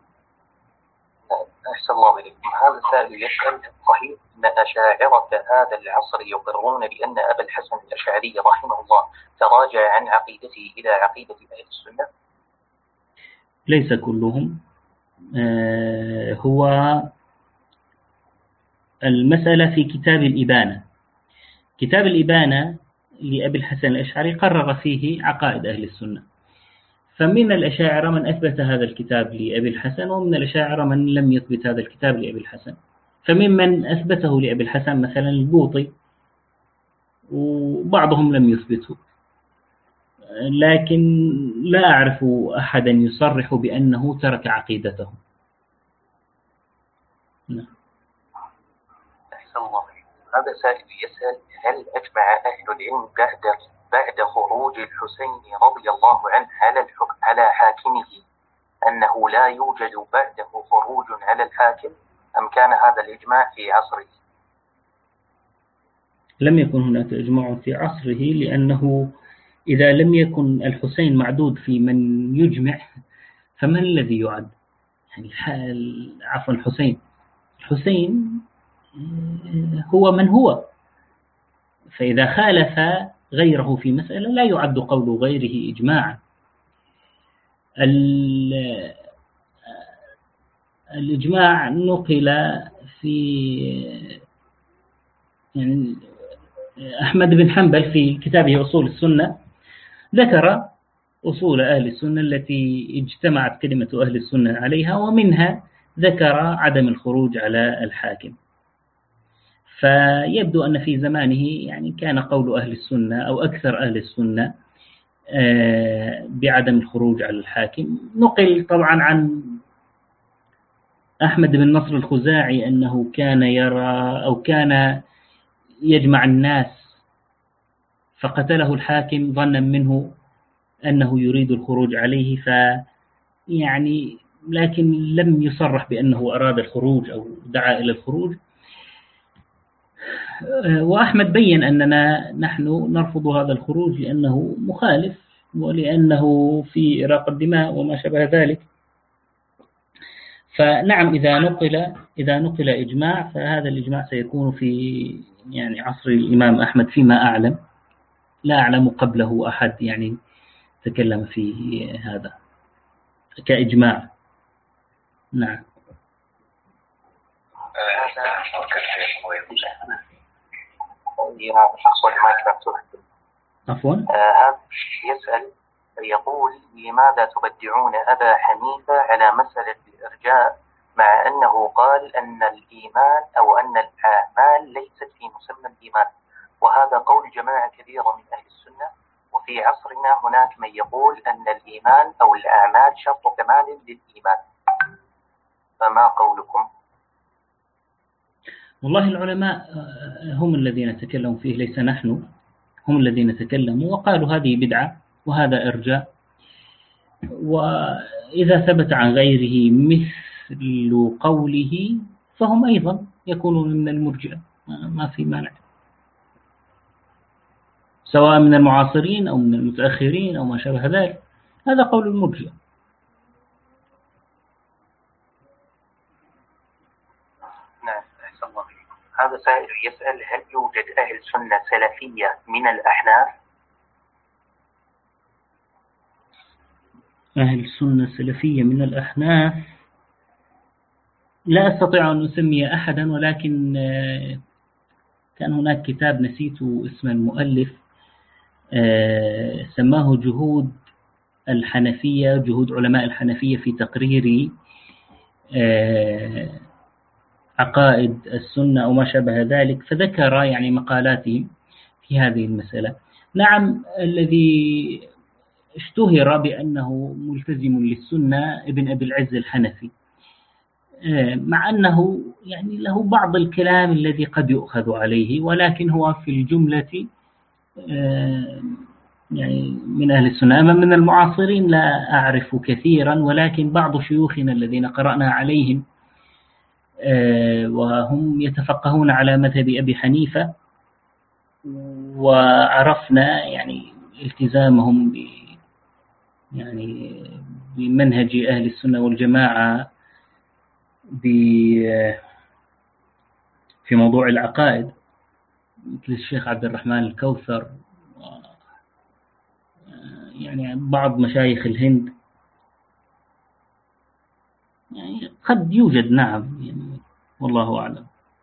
أحسن الله إليكم. هذا سائل يسأل: صحيح أن أشاعرة هذا العصر يقرون بأن أبا الحسن الأشعري رحمه الله تراجع عن عقيدته إلى عقيدة أهل السنة؟ ليس كلهم. هو المسألة في كتاب الإبانة. كتاب الإبانة لأبي الحسن الأشعري قرر فيه عقائد أهل السنة، فمن الأشاعرة من أثبت هذا الكتاب لأبي الحسن، ومن الأشاعرة من لم يثبت هذا الكتاب لأبي الحسن. فممن أثبته لأبي الحسن مثلا البوطي، وبعضهم لم يثبته، لكن لا أعرف أحدا يصرح بأنه ترك عقيدته. نعم. أحسن الله. هذا سائل يسأل: هل أجمع أهل العلم بعد خروج الحسين رضي الله عنه على حاكمه أنه لا يوجد بعده خروج على الحاكم، أم كان هذا الإجماع في عصره؟ لم يكن هناك إجماع في عصره، لأنه إذا لم يكن الحسين معدود في من يجمع فمن الذي يعد؟ يعني عفوا الحسين هو من هو، فإذا خالف غيره في مسألة لا يعد قول غيره إجماعا. الإجماع نقل في يعني أحمد بن حنبل في كتابه أصول السنة ذكر أصول أهل السنة التي اجتمعت كلمة أهل السنة عليها، ومنها ذكر عدم الخروج على الحاكم. فيبدو أن في زمانه يعني كان قول أهل السنة أو أكثر أهل السنة بعدم الخروج على الحاكم. نقل طبعا عن أحمد بن نصر الخزاعي أنه كان يرى أو كان يجمع الناس فقتله الحاكم ظنا منه أنه يريد الخروج عليه، يعني لكن لم يصرح بأنه أراد الخروج أو دعا إلى الخروج. وأحمد بيّن أننا نحن نرفض هذا الخروج لأنه مخالف، ولأنه في إراقة الدماء وما شابه ذلك. فنعم إذا نقل إجماع فهذا الإجماع سيكون في يعني عصر الإمام أحمد فيما أعلم، لا أعلم قبله أحد يعني تكلم في هذا كإجماع. نعم. عفوا. هذا يسأل يقول: لماذا تبدعون أبا حنيفة على مسألة الإرجاء مع أنه قال أن الإيمان أو أن الأعمال ليست في مسمى الإيمان، وهذا قول جماعة كبيرة من أهل السنة، وفي عصرنا هناك من يقول أن الإيمان أو الأعمال شرط كمال للإيمان، فما قولكم؟ والله العلماء هم الذين تكلموا فيه، ليس نحن. هم الذين تكلموا وقالوا هذه بدعة وهذا إرجاء، وإذا ثبت عن غيره مثل قوله فهم أيضا يكونون من المرجئة، ما في مانع، سواء من المعاصرين أو من المتأخرين أو ما شابه ذلك. هذا قول المرجئة. نعم. أحسن الله. هذا سائل يسأل: هل يوجد أهل سنة سلفية من الأحناف؟ أهل السنة السلفية من الأحناف لا أستطيع أن أسمي أحدا، ولكن كان هناك كتاب نسيت اسم المؤلف سماه جهود الحنفية، جهود علماء الحنفية في تقرير عقائد السنة أو ما شابه ذلك، فذكر يعني مقالاتهم في هذه المسألة. نعم. الذي اشتهر بأنه ملتزم للسنة ابن أبي العز الحنفي، مع أنه يعني له بعض الكلام الذي قد يؤخذ عليه، ولكن هو في الجملة يعني من أهل السنة. أما من المعاصرين لا أعرف كثيرا، ولكن بعض شيوخنا الذين قرأنا عليهم وهم يتفقهون على مذهب أبي حنيفة، وعرفنا يعني التزامهم يعني بمنهج أهل السنة والجماعة في موضوع العقائد، مثل الشيخ عبد الرحمن الكوثر، يعني بعض مشايخ الهند، يعني قد يوجد، نعم، يعني والله أعلم.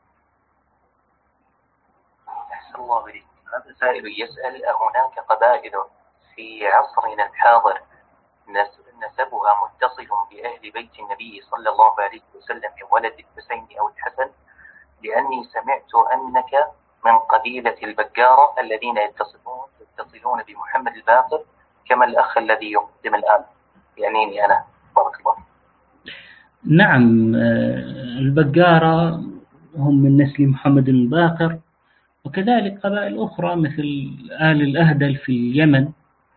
أحسن الله إليك. هذا سائل يسأل: هناك قبائل في عصرنا الحاضر نسبها متصل بأهل بيت النبي صلى الله عليه وسلم من ولد الحسين أو الحسن؟ لأني سمعت أنك من قبيلة البقارة الذين يتصلون بمحمد الباقر كما الأخ الذي يقدم الآن، يعنيني أنا. بارك الله. نعم، البقارة هم من نسل محمد الباقر، وكذلك قبائل أخرى مثل آل الأهدل في اليمن،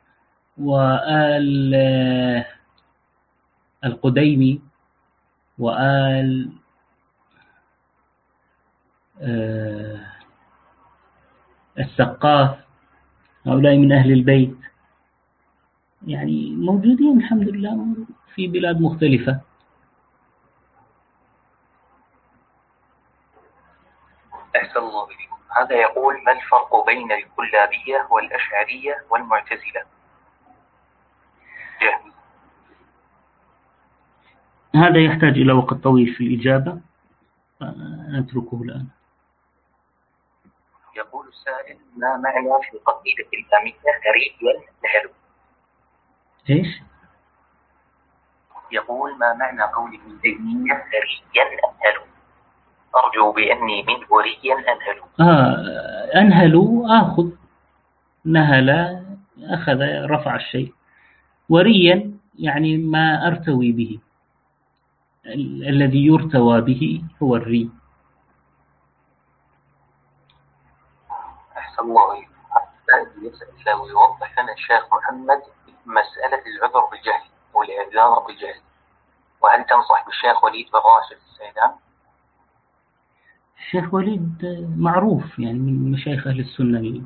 وآل القديمي، وآل السقاف، هؤلاء من أهل البيت، يعني موجودين الحمد لله في بلاد مختلفة. أحسن الله إليكم. هذا يقول: ما الفرق بين الكلابية والأشعرية والمعتزلة؟ جهمي. هذا يحتاج إلى وقت طويل في الإجابة، أتركه الآن. يقول السائل: ما معنى في قصيدة الإسلامية ريا نهلوا؟ إيش؟ يقول: ما معنى قول ابن تيمية ريا أنهلوا؟ أرجو بأني منه ريا أنهلوا. أنهلوا آخذ، نهل أخذ، رفع الشيء، وريا يعني ما أرتوي به، الذي يرتوى به هو الري. أحسن الله إليك. يسأل لو يوضح لنا الشيخ محمد مسألة العذر بالجهل والإعذار بالجهل، وهل تنصح بالشيخ وليد بن راشد السيدان؟ الشيخ وليد معروف يعني من مشايخ أهل السنة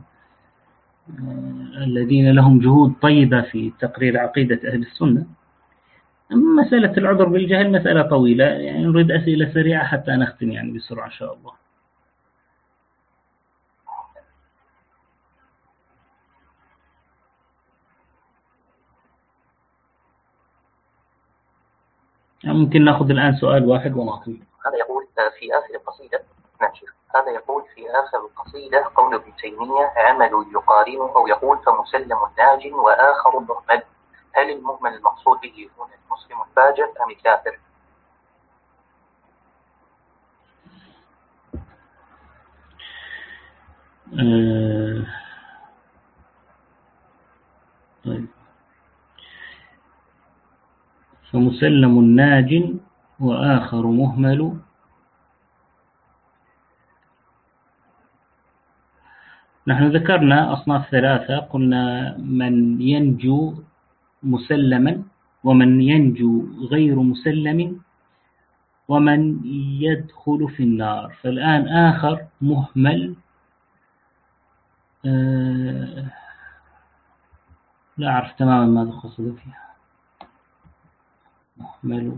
الذين لهم جهود طيبة في تقرير عقيدة أهل السنة. مسألة العذر بالجهل مسألة طويلة، يعني نريد أسئلة سريعة حتى نختم يعني بسرعة إن شاء الله. ممكن نأخذ الآن سؤال واحد ونختم. هذا يقول في آخر القصيدة، هذا يقول في آخر القصيدة قول ابن تيمية: عمل يقارن أو يقول فمسلم ناج وآخر مهمل. هل المهمل المقصود به هنا المسلم الفاجر أم الكافر؟ طيب، فمسلم ناج وآخر مهمل. نحن ذكرنا أصناف ثلاثة، قلنا من ينجو مسلما، ومن ينجو غير مسلم، ومن يدخل في النار. فالآن آخر مهمل، لا أعرف تماما ماذا قصد فيها. مهمل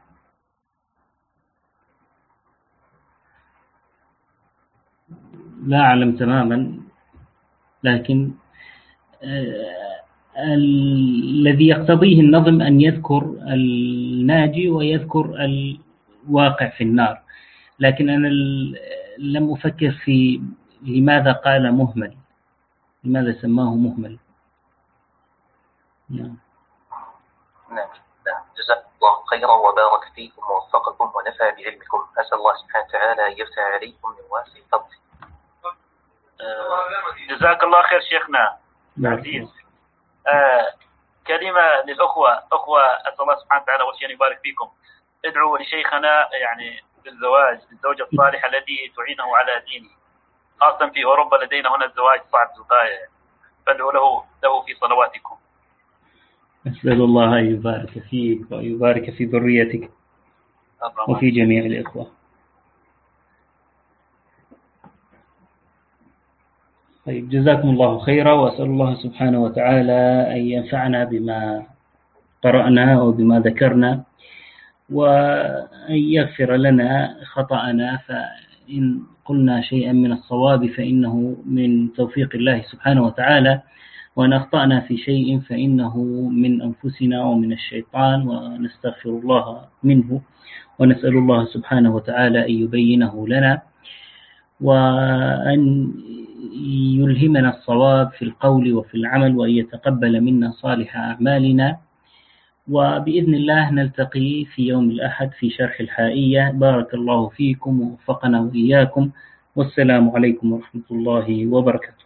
لا أعلم تماما، لكن الذي يقتضيه النظم أن يذكر الناجي ويذكر الواقع في النار، لكن أنا لم أفكر في لماذا قال مهمل، لماذا سماه مهمل. نعم. جزاكم الله خيرا وبارك فيكم ووفقكم ونفع بعلمكم. أسأل الله سبحانه وتعالى أن يفتح عليكم من واسع فضله. جزاك الله خير شيخنا العزيز. كلمة للأخوة، أسأل الله سبحانه وتعالى أول شيء أن يبارك فيكم. ادعوا لشيخنا يعني بالزواج، بالزوجة الصالحة التي تعينه على دينه، خاصة في أوروبا لدينا هنا الزواج صعب الغاية. فادعوا له في صلواتكم. أسأل الله أن يبارك فيك ويبارك في ذريتك وفي جميع الإخوة. طيب، جزاكم الله خيرا، وأسأل الله سبحانه وتعالى أن ينفعنا بما قرأنا وبما ذكرنا، وأن يغفر لنا خطأنا، فإن قلنا شيئا من الصواب فإنه من توفيق الله سبحانه وتعالى، وأن أخطأنا في شيء فإنه من أنفسنا ومن الشيطان، ونستغفر الله منه، ونسأل الله سبحانه وتعالى أن يبينه لنا، وأن يلهمنا الصواب في القول وفي العمل، وأن يتقبل منا صالح أعمالنا. وبإذن الله نلتقي في يوم الأحد في شرح الحائية. بارك الله فيكم ووفقنا وإياكم، والسلام عليكم ورحمة الله وبركاته.